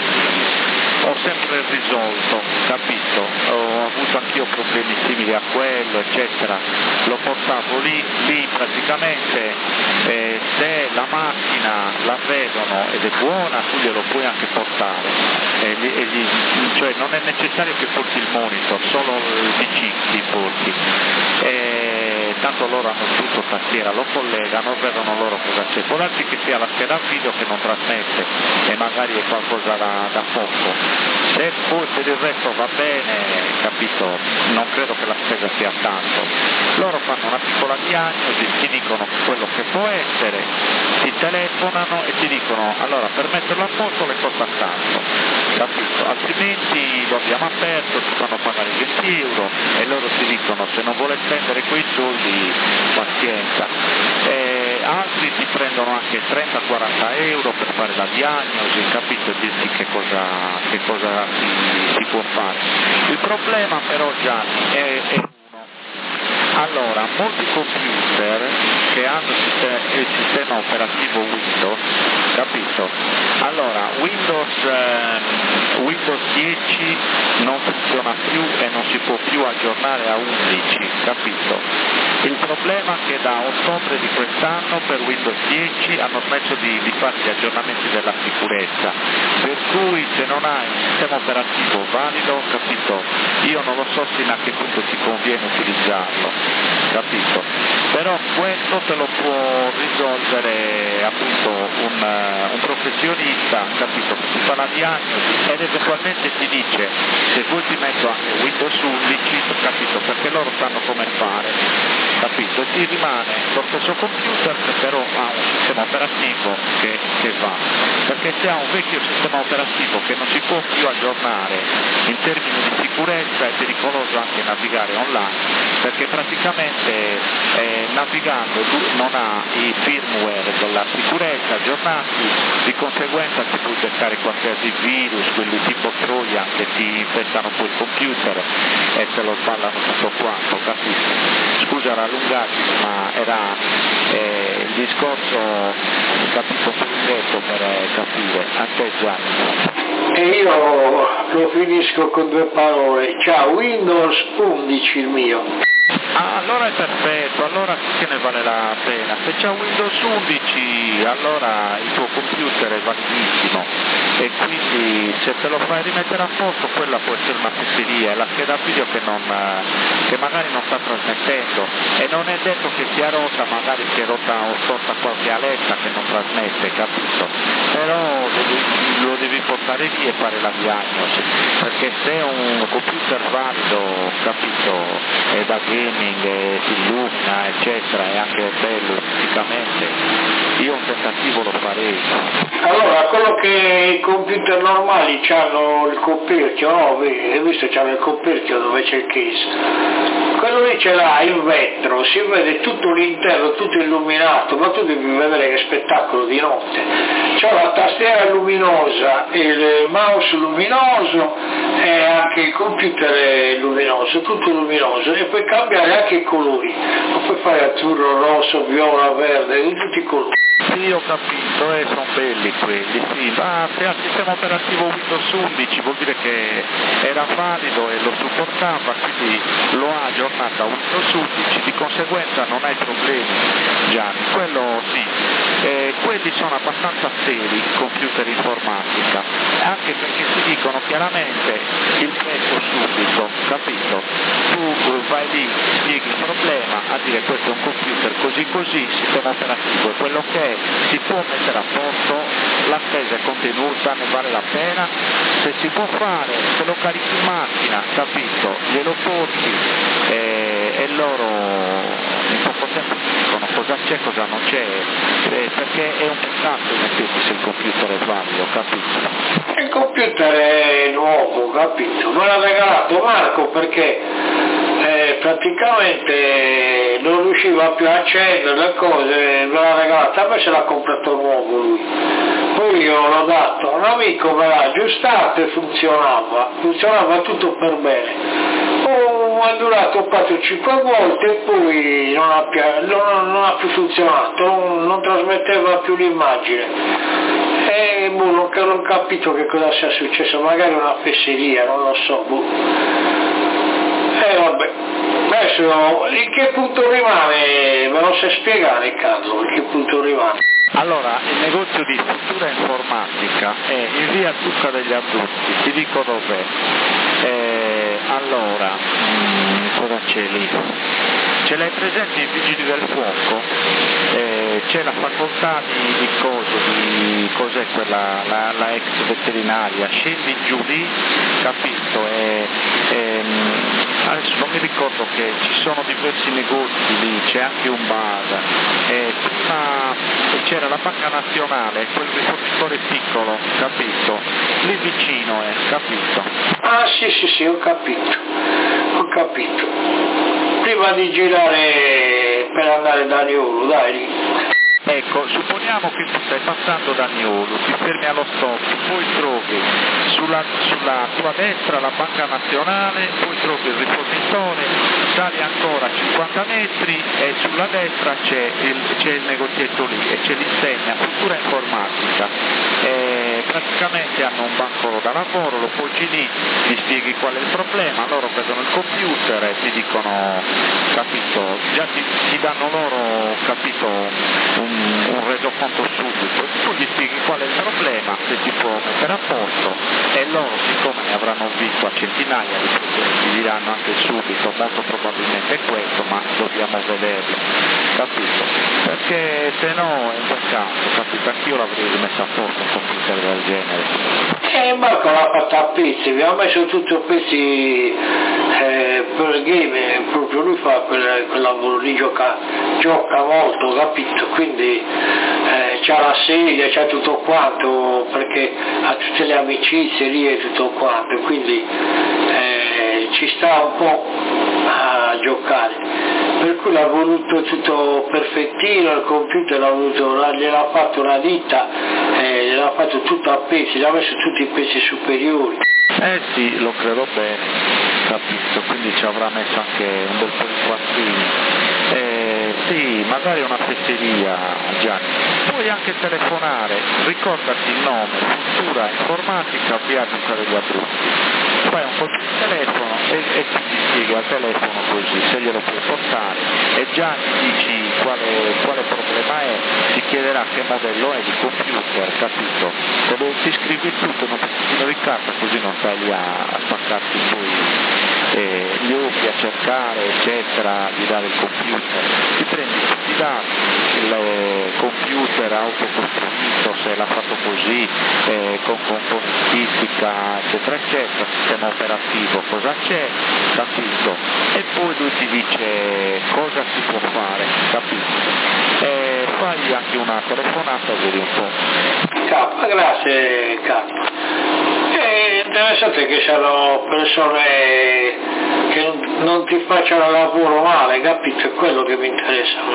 ho sempre risolto, capito? Ho avuto anch'io problemi simili a quello, eccetera. Lo portavo lì praticamente, se la macchina la vedono ed è buona, tu glielo puoi anche portare. Cioè non è necessario che porti il monitor, solo il PC li porti. Tanto loro hanno tutto tastiera, lo collegano, vedono loro cosa c'è. Può darsi che sia la scheda video che non trasmette e magari è qualcosa da poco. Se poi per il resto va bene, capito, non credo che la spesa sia tanto. Loro fanno una piccola diagnosi, ti dicono quello che può essere, ti telefonano e ti dicono allora per metterlo a posto le costa tanto, capito? Altrimenti lo abbiamo aperto, ti fanno pagare 20 euro e loro ti dicono se non vuole spendere quei soldi anche 30-40 euro per fare la diagnosi, capito, e dirti che cosa si può fare. Il problema però, Gianni, è uno. Allora, molti computer che hanno il sistema operativo Windows, capito? Allora, Windows 10 non funziona più e non si può più aggiornare a 11, capito? Il problema è che da ottobre di quest'anno per Windows 10 hanno smesso di fare gli aggiornamenti della sicurezza, per cui se non hai un sistema operativo valido, capito? Io non lo so fino a che punto ti conviene utilizzarlo, capito? Però questo te lo può risolvere appunto un professionista, capito? Che ti fa la diagnosi ed eventualmente ti dice se vuoi ti metto anche Windows 11, capito? Perché loro sanno come fare, capito? E ti rimane lo stesso computer che però ha un sistema operativo che va, perché se ha un vecchio sistema operativo che non si può più aggiornare in termini di sicurezza è pericoloso anche navigare online, perché praticamente navigando non ha i firmware della sicurezza aggiornati, di conseguenza ti puoi beccare qualsiasi virus, quelli tipo Trojan che ti infettano poi il computer e te lo sballano tutto quanto, capisci? Scusa la lungaggine, ma era il discorso, capito, completo per capire. A te Gianni. E io lo finisco con due parole, c'ha Windows 11 il mio. Ah, allora è perfetto, allora sì che ne vale la pena. Se c'è Windows 11 allora il tuo computer è validissimo e quindi se te lo fai rimettere a posto quella può essere una fesseria, è la scheda video che magari non sta trasmettendo e non è detto che sia rotta, magari si è rotta o storta qualche aletta che non trasmette, capito? Però lo devi portare via e fare la diagnosi, perché se è un computer valido, capito, è da gaming, si illumina eccetera, è anche bello esteticamente, io un tentativo lo farei. Allora, quello che i computer normali hanno il coperchio, no? Hai visto c'hanno il coperchio dove c'è il case, quello lì ce l'ha in vetro, si vede tutto l'interno, tutto illuminato, ma tu devi vedere che spettacolo di notte, c'è la tastiera luminosa, il mouse luminoso e anche il computer è luminoso, tutto luminoso, e puoi cambiare anche i colori, lo puoi fare azzurro, rosso, viola, verde, di tutti i colori. Sì, ho capito, sono belli quelli, sì, ma se ha il sistema operativo Windows 11 vuol dire che era valido e lo supportava, quindi lo ha aggiornato a Windows 11, di conseguenza non hai problemi, Gianni, quello sì. Quelli sono abbastanza seri, computer informatica, anche perché ti dicono chiaramente il prezzo subito, capito? Tu vai lì, spieghi il problema, a dire questo è un computer così, sistema operativo è quello che è, si può mettere a posto, la spesa è contenuta, ne vale la pena, se si può fare, se lo carichi in macchina, capito? Glielo porti e loro in poco tempo ti dicono cosa c'è, cosa non c'è, perché è un peccato mettersi se il computer è valido, capito? Il computer è nuovo, capito? Me l'ha regalato Marco perché praticamente non riusciva più a accendere le cose, me l'ha regalato, a me se l'ha comprato nuovo lui. Poi io l'ho dato a un amico, me l'ha aggiustato e funzionava tutto per bene. È durato 4-5 volte e poi non ha più funzionato, non trasmetteva più l'immagine. E non ho capito che cosa sia successo, magari una fesseria, non lo so. Vabbè, adesso in che punto rimane? Me lo sai spiegare, Carlo, in che punto rimane? Allora, il negozio di struttura informatica è in via Zucca degli Abruzzi, ti dico dov'è. Allora, cosa c'è lì? Ce l'hai presente i Vigili del Fuoco? C'è la facoltà di cos'è quella, la ex veterinaria, scendi giù lì, capito? Adesso non mi ricordo che ci sono diversi negozi lì, c'è anche un bar, prima c'era la Banca Nazionale, quel rifornitore piccolo, capito? Lì vicino capito? Ah sì, ho capito. Prima di girare per andare da Liolo, dai lì. Ecco, supponiamo che tu stai passando da Niolo, ti fermi allo stop, poi trovi sulla tua destra la Banca Nazionale, poi trovi il rifornitore, sali ancora 50 metri e sulla destra c'è il negozietto lì e c'è l'insegna cultura informatica. Praticamente hanno un banco da lavoro, lo poggi lì, gli spieghi qual è il problema, loro vedono il computer e ti dicono, capito, già ti danno loro, capito, un resoconto subito, tu gli spieghi qual è il problema, se ti può mettere a posto e loro, siccome ne avranno visto a centinaia di problemi, ti diranno anche subito, molto probabilmente è questo, ma dobbiamo vederlo, capito? Perché se no è un peccato, capito? Anch'io l'avrei rimesso a posto un computer del genere. Marco l'ha fatta a pezzi, vi ha messo tutto a pezzi per il game, proprio lui fa quel lavoro lì, gioca molto, capito? Quindi c'ha la sedia, c'ha tutto quanto, perché ha tutte le amicizie lì e tutto quanto, quindi ci sta un po' a giocare. Per cui l'ha voluto tutto perfettino, il computer gliel'ha fatto una ditta, gliel'ha fatto tutto a pezzi, gli ha messo tutti i pezzi superiori. Sì, lo credo bene, capito, quindi ci avrà messo anche un bel po' di quattrini. Sì, magari una fesseria, Gianni. Puoi anche telefonare, ricordati il nome, Cultura Informatica, via Duca degli Abruzzi. Fai un po' di telefono e ti spieghi al telefono così, se glielo puoi portare e già gli dici quale problema è, ti chiederà che modello è di computer, capito? Ti scrivi tutto in un pezzettino di carta, così non stai lì a spaccarti poi gli occhi a cercare, eccetera, di dare il computer. Ti prendi tutti i dati, il computer autocostruito, se l'ha fatto così, con componentistica, eccetera, eccetera, sistema operativo, cosa c'è, capito? E poi lui ti dice cosa si può fare, capito? Fai anche una telefonata, vedi un po'. Grazie capo. È interessante che siano persone che non ti facciano il lavoro male, capito? È quello che mi interessa a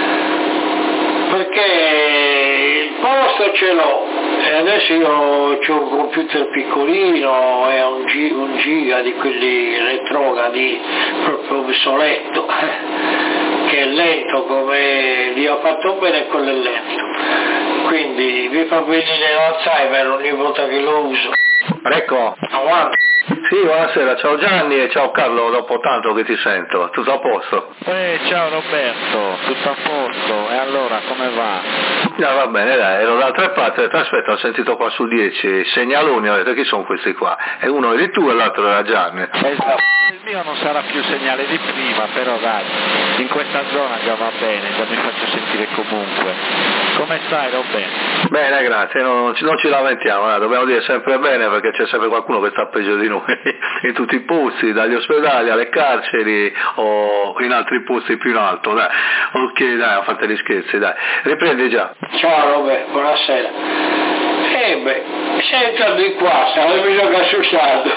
me. Perché il posto ce l'ho e adesso io ho un computer piccolino e ho un giga di quelli retrogradi proprio obsoleto, che è lento, come vi ho fatto bene, quello è lento. Quindi mi fa venire l'Alzheimer ogni volta che lo uso. Ecco. Avanti. Sì, buonasera, ciao Gianni e ciao Carlo, dopo tanto che ti sento, tutto a posto? Ciao Roberto, tutto a posto, e allora come va? Va bene, dai, ero dall'altra parte, aspetta, ho sentito qua su 10 segnaloni, ho detto chi sono questi qua? E uno eri tu e l'altro era Gianni. Esatto, il mio non sarà più segnale di prima, però dai, in questa zona già va bene, già mi faccio sentire comunque. Come stai Roberto? Bene, grazie, non ci lamentiamo, dobbiamo dire sempre bene perché c'è sempre qualcuno che sta peggio di noi, in tutti i posti, dagli ospedali alle carceri o in altri posti più in alto, dai. Ok, dai, a fate gli scherzi, dai. Riprendi già. Ciao Robert, buonasera. Sei entrato di qua, stavo bisogno assustato.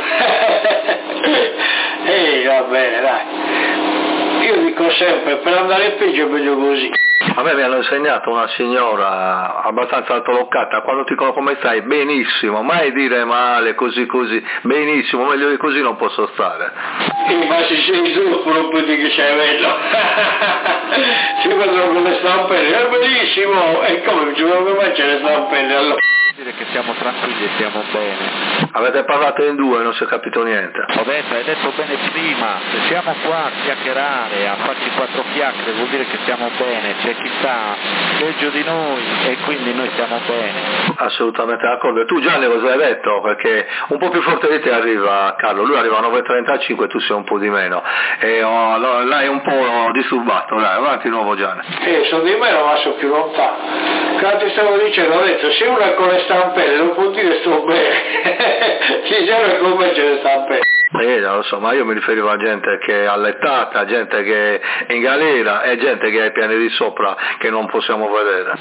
Va bene, dai. Io dico sempre, per andare peggio è meglio così. A me mi hanno insegnato una signora abbastanza altoloccata, quando ti dicono come stai, benissimo, mai dire male, così, benissimo, meglio di così non posso stare. Ma se sei tu, non puoi dire che sei bello. Si vedono come stampelle, è benissimo, e come ci vuole mangiare le stampelle allora? Dire che siamo tranquilli e stiamo bene. Avete parlato in due e non si è capito niente. Hai detto bene prima, se siamo qua a chiacchierare, a farci quattro chiacchiere vuol dire che stiamo bene, c'è chi sta peggio di noi e quindi noi stiamo bene. Assolutamente d'accordo. E tu Gianni cosa hai detto? Perché un po' più forte di te arriva Carlo, lui arriva a 9.35 e tu sei un po' di meno. E l'hai un po' disturbato, dai, avanti nuovo Gianni. Sono di meno ma sono più lontano. Quando ti stavo dicendo, ho detto, se uno è con le stampelle non può dire sto bene. Ci sono come ce le stampelle. Lo so, ma io mi riferivo a gente che è allettata, gente che è in galera e gente che ha i piani di sopra che non possiamo vedere.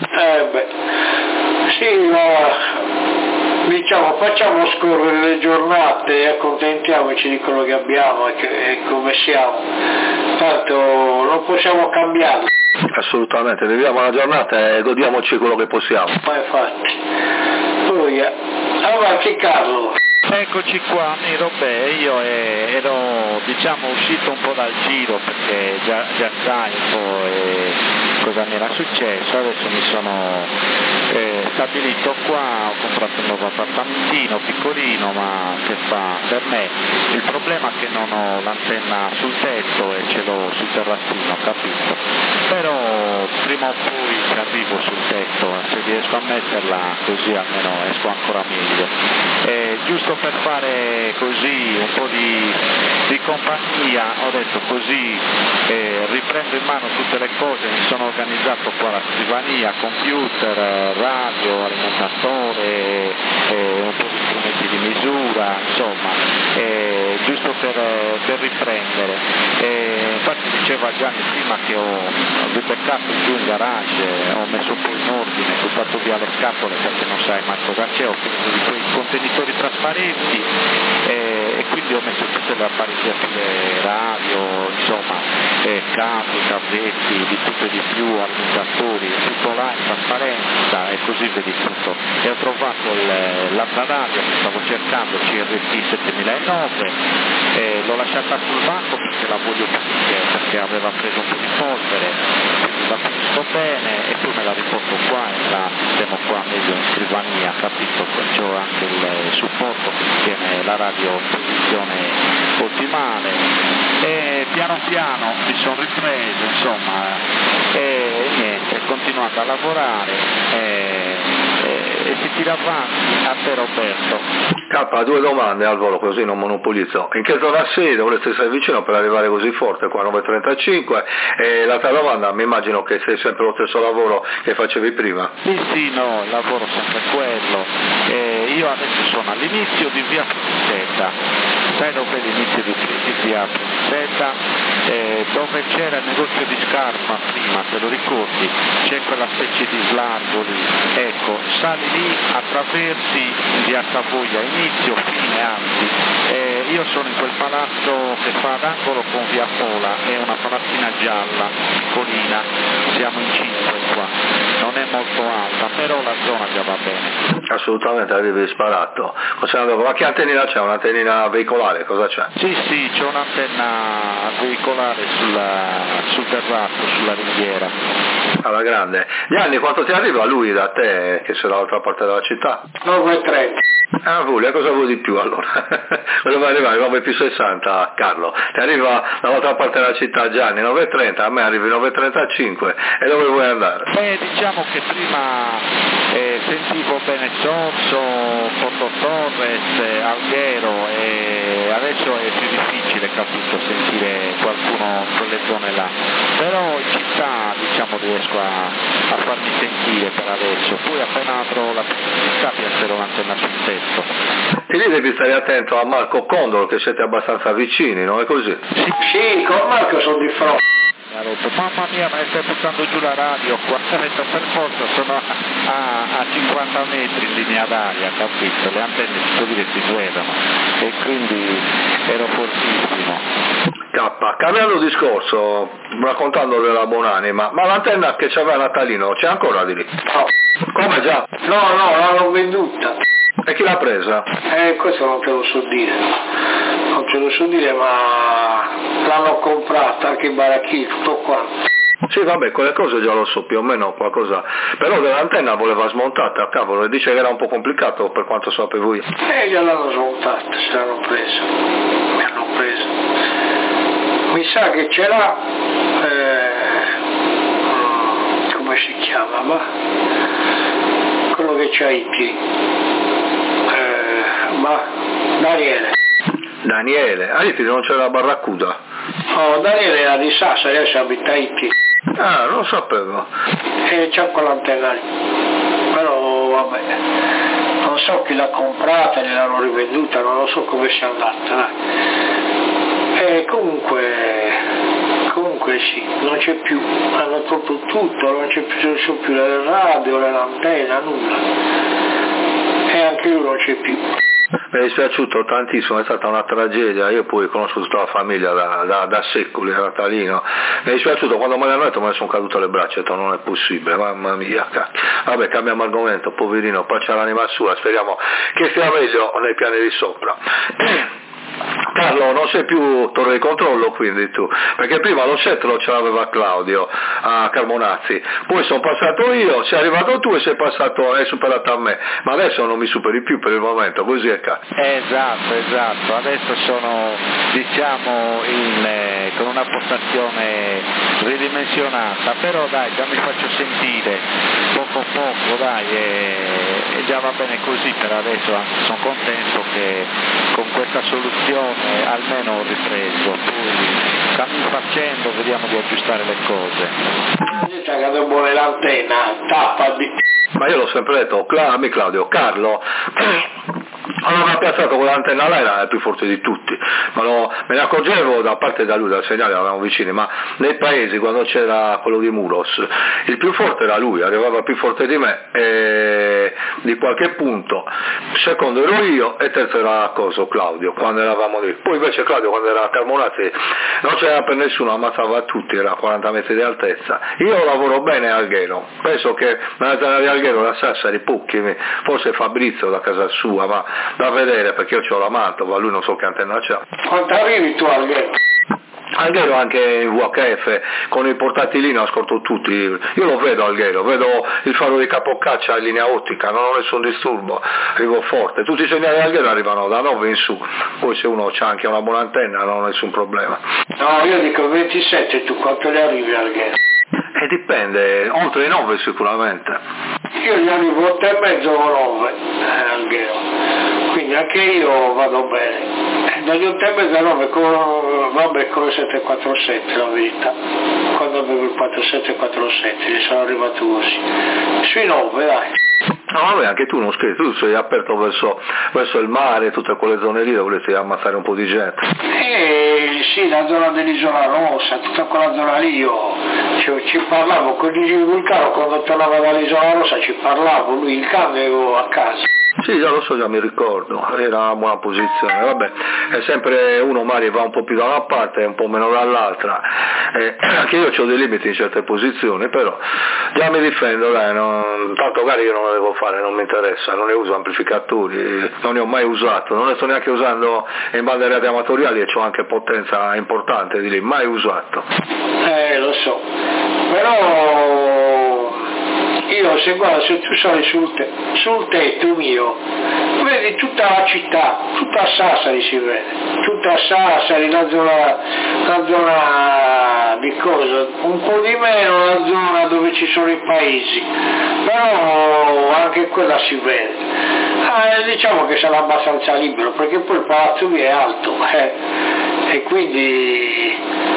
Sì, diciamo, facciamo scorrere le giornate e accontentiamoci di quello che abbiamo e come siamo, tanto non possiamo cambiarlo. Assolutamente, viviamo la giornata e godiamoci quello che possiamo. Ma infatti. Poi, avanti Carlo. Eccoci qua Miro, io ero diciamo uscito un po' dal giro perché già sai un po' cosa mi era successo, adesso mi sono stabilito qua, ho comprato un nuovo appartamentino piccolino ma che fa per me, il problema è che non ho l'antenna sul tetto e ce l'ho sul terrazzino, capito? Però prima o poi ci arrivo sul tetto, se riesco a metterla così almeno esco ancora meglio. Giusto per fare così un po' di compagnia, ho detto così riprendo in mano tutte le cose, mi sono organizzato qua la scrivania, computer, radio, alimentatore, un po' di strumenti di misura, insomma, giusto per riprendere. Infatti diceva Gianni prima che ho ripeccato giù in garage, ho messo un po' in ordine, ho buttato via le scatole perché non sai mai cosa c'è, ho preso di quei contenitori trasparenti e quindi ho messo tutte le apparecchiature radio, insomma, cavi, cavetti, di tutto e di più, alimentatori, tutto là in trasparenza e così vedi tutto. E ho trovato l'altra radio che stavo cercando, CRT 7009, l'ho lasciata sul banco perché la voglio pulire, perché aveva preso un po' di polvere, quindi la pulisco bene e poi me la riporto qua e la sistemo qua meglio in scrivania, capito? C'ho anche il supporto che tiene la radio in posizione ottimale e piano piano mi sono ripreso, insomma, e niente, continuando a lavorare e si tira avanti. A te Roberto. K, due domande al volo così non monopolizzo. In che zona sei? Dovresti essere vicino per arrivare così forte qua 9.35 e l'altra domanda, mi immagino che sei sempre lo stesso lavoro che facevi prima. Sì, no, il lavoro sempre quello. Io adesso sono all'inizio di via Provenzetta, sai dove è l'inizio di via Provenzetta? Dove c'era il negozio di scarpa prima, te lo ricordi? C'è quella specie di slargo lì, ecco, sali lì, attraversi via Savoia, inizio, fine, anzi, io sono in quel palazzo che fa ad angolo con via Pola, è una palazzina gialla, piccolina, siamo in 5 qua, non è molto alta, però la zona già va bene. Assolutamente, avevi sparato. Ma che antennina c'è? Un'antennina veicolare, cosa c'è? Sì, c'è un'antenna veicolare sul terrazzo, sulla ringhiera. Alla grande. Gianni, quanto ti arriva lui da te, che sei dall'altra parte della città? 9.30. Ah, cosa vuoi di più allora? Cosa vai arrivare? 9 più 60, Carlo. Ti arriva dall'altra parte della città Gianni, 9.30, a me arrivi 9.35. E dove vuoi andare? Diciamo che prima sentivo bene Sorso, Porto Torres, Alghero e adesso è più difficile, capito, sentire qualcuno in quelle zone là. Però in città diciamo riesco a farmi sentire per adesso, poi appena apro la possibilità pianterò l'antenna sul tetto. E lì devi stare attento a Marco Condolo che siete abbastanza vicini, non è così? Sì, con Marco sono di fronte. Mi ha detto, mamma mia, ma stai buttando giù la radio qua, ha detto per forza sono a 50 metri in linea d'aria, capito? Le antenne si può dire si muovono e quindi ero fortissimo. K, cambiando discorso, raccontando della Buonanima, ma l'antenna che c'aveva Natalino c'è ancora di lì? No. Come già? No, l'hanno venduta. E chi l'ha presa? Questo non te lo so dire. Non te lo so dire, ma l'hanno comprata anche i baracchini, tutto quanto. Sì, vabbè, quelle cose già lo so, più o meno qualcosa. Però dell'antenna voleva smontata, cavolo, e dice che era un po' complicato per quanto sapevo io. Gliel'hanno smontata, se l'hanno presa. Mi hanno preso. Mi sa che ce l'ha, come si chiama, ma quello che c'ha i piedi, ma Daniele, non c'era la Barracuda? No, Daniele era di Sassari, adesso abita a Itti. Ah, non lo sapevo. E c'ha quell'antenna lì, però vabbè, non so chi l'ha comprata, gliel'hanno rivenduta, non lo so come sia andata. E comunque sì, non c'è più, hanno tolto tutto, non c'è più la radio, l'antenna, nulla. E anche lui non c'è più. Mi è dispiaciuto tantissimo, è stata una tragedia, io poi conosco tutta la famiglia da secoli, Natalino, mi è dispiaciuto quando me l'hanno detto, me ne sono caduto alle braccia, ho detto non è possibile, mamma mia, vabbè cambiamo argomento, poverino, pace all'anima sua, speriamo che stia meglio nei piani di sopra. Carlo, non sei più torre di controllo quindi tu, perché prima lo scettro ce l'aveva Claudio a Carmonazzi, poi sono passato io, sei arrivato tu e hai superato a me, ma adesso non mi superi più per il momento, così è cazzo. Esatto, adesso sono diciamo con una postazione ridimensionata, però dai, già mi faccio sentire poco dai, e già va bene così per adesso, anzi sono contento che con questa soluzione almeno ho ripreso, poi cammin facendo vediamo di aggiustare le cose. C'è che vuole l'antenna, tappati. Ma io l'ho sempre detto, Claudio, Carlo aveva piazzato quell'antenna là, era il più forte di tutti, me ne accorgevo da parte da lui, dal segnale, eravamo vicini, ma nei paesi quando c'era quello di Muros, il più forte era lui, arrivava più forte di me, e di qualche punto, secondo ero io e terzo era Claudio, quando eravamo lì, poi invece Claudio quando era a Carmonazzi non c'era per nessuno, ammazzava a tutti, era a 40 metri di altezza, io lavoro bene a Alghero, penso che nella zona di Alghero la Sassari, Pucchi, forse Fabrizio da casa sua, ma da vedere perché io ho la Mantova, lui non so che antenna c'ha. Quanto arrivi tu Alghero? Alghero anche in VHF, con i portatilini ascolto tutti, io lo vedo Alghero, vedo il faro di Capocaccia in linea ottica, non ho nessun disturbo, arrivo forte, tutti i segnali di Alghero arrivano da 9 in su, poi se uno c'ha anche una buona antenna non ho nessun problema. No, io dico 27, tu quanto ne arrivi Alghero? Dipende, oltre i 9 sicuramente. Io gli arrivo 8,5 o 9 Alghero, quindi anche io vado bene. Dagli 8,5 a 9 vabbè con il 747 la verità, quando avevo il 4747 sono arrivato così, sui 9 dai. No vabbè, anche tu non scherzi, tu sei aperto verso il mare, tutte quelle zone lì dove volete ammazzare un po' di gente. Sì, la zona dell'Isola Rossa, tutta quella zona lì io ci parlavo con il Vulcano quando tornava dall'Isola Rossa, ci parlavo, lui il cambio a casa. Sì, già lo so, già mi ricordo, era una buona posizione, vabbè, è sempre uno magari va un po' più da una parte e un po' meno dall'altra, anche io ho dei limiti in certe posizioni, però già mi difendo, dai, tanto magari io non lo devo fare, non mi interessa, non ne uso amplificatori, non ne ho mai usato, non ne sto neanche usando in banderate amatoriali e ho anche potenza importante di lì, mai usato. Lo so, però io se tu sali sul tetto mio, vedi tutta la città, tutta Sassari si vede, tutta Sassari, la zona di cosa, un po' di meno la zona dove ci sono i paesi, però anche quella si vede. Diciamo che sarà abbastanza libero, perché poi il palazzo lì è alto, e quindi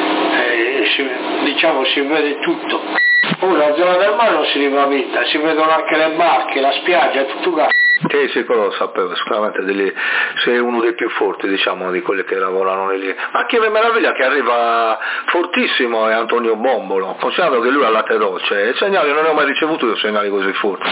si vede tutto. Poi la zona del mare non si arriva vita, si vedono anche le barche, la spiaggia, tutto gas. Sì, quello lo sapevo, sicuramente sei uno dei più forti, diciamo, di quelli che lavorano lì. Ma che meraviglia che arriva fortissimo è Antonio Bombolo, considerato che lui ha latte dolce, e segnali non ne ho mai ricevuto io segnali così forti.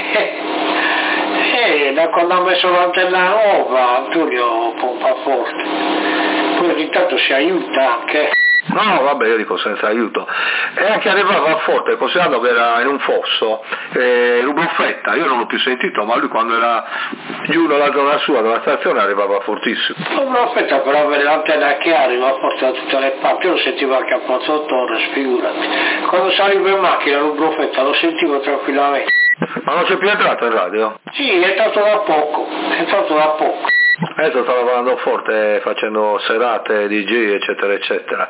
Da quando ha messo l'antenna nuova Antonio pompa forte, poi ogni tanto si aiuta anche. No, vabbè, io dico senza aiuto. E anche arrivava forte, considerando che era in un fosso, Rubroffetta, io non l'ho più sentito, ma lui quando era giù nella zona sua, della stazione, arrivava fortissimo. Rubroffetta per avere l'antenna che arriva forte da tutte le parti, io lo sentivo anche a Pozzo Torres, figurati. Quando salivo in macchina Rubroffetta lo sentivo tranquillamente. Ma non c'è più entrato in radio? Sì, è entrato da poco. Adesso sta lavorando forte, facendo serate, DJ, eccetera, eccetera.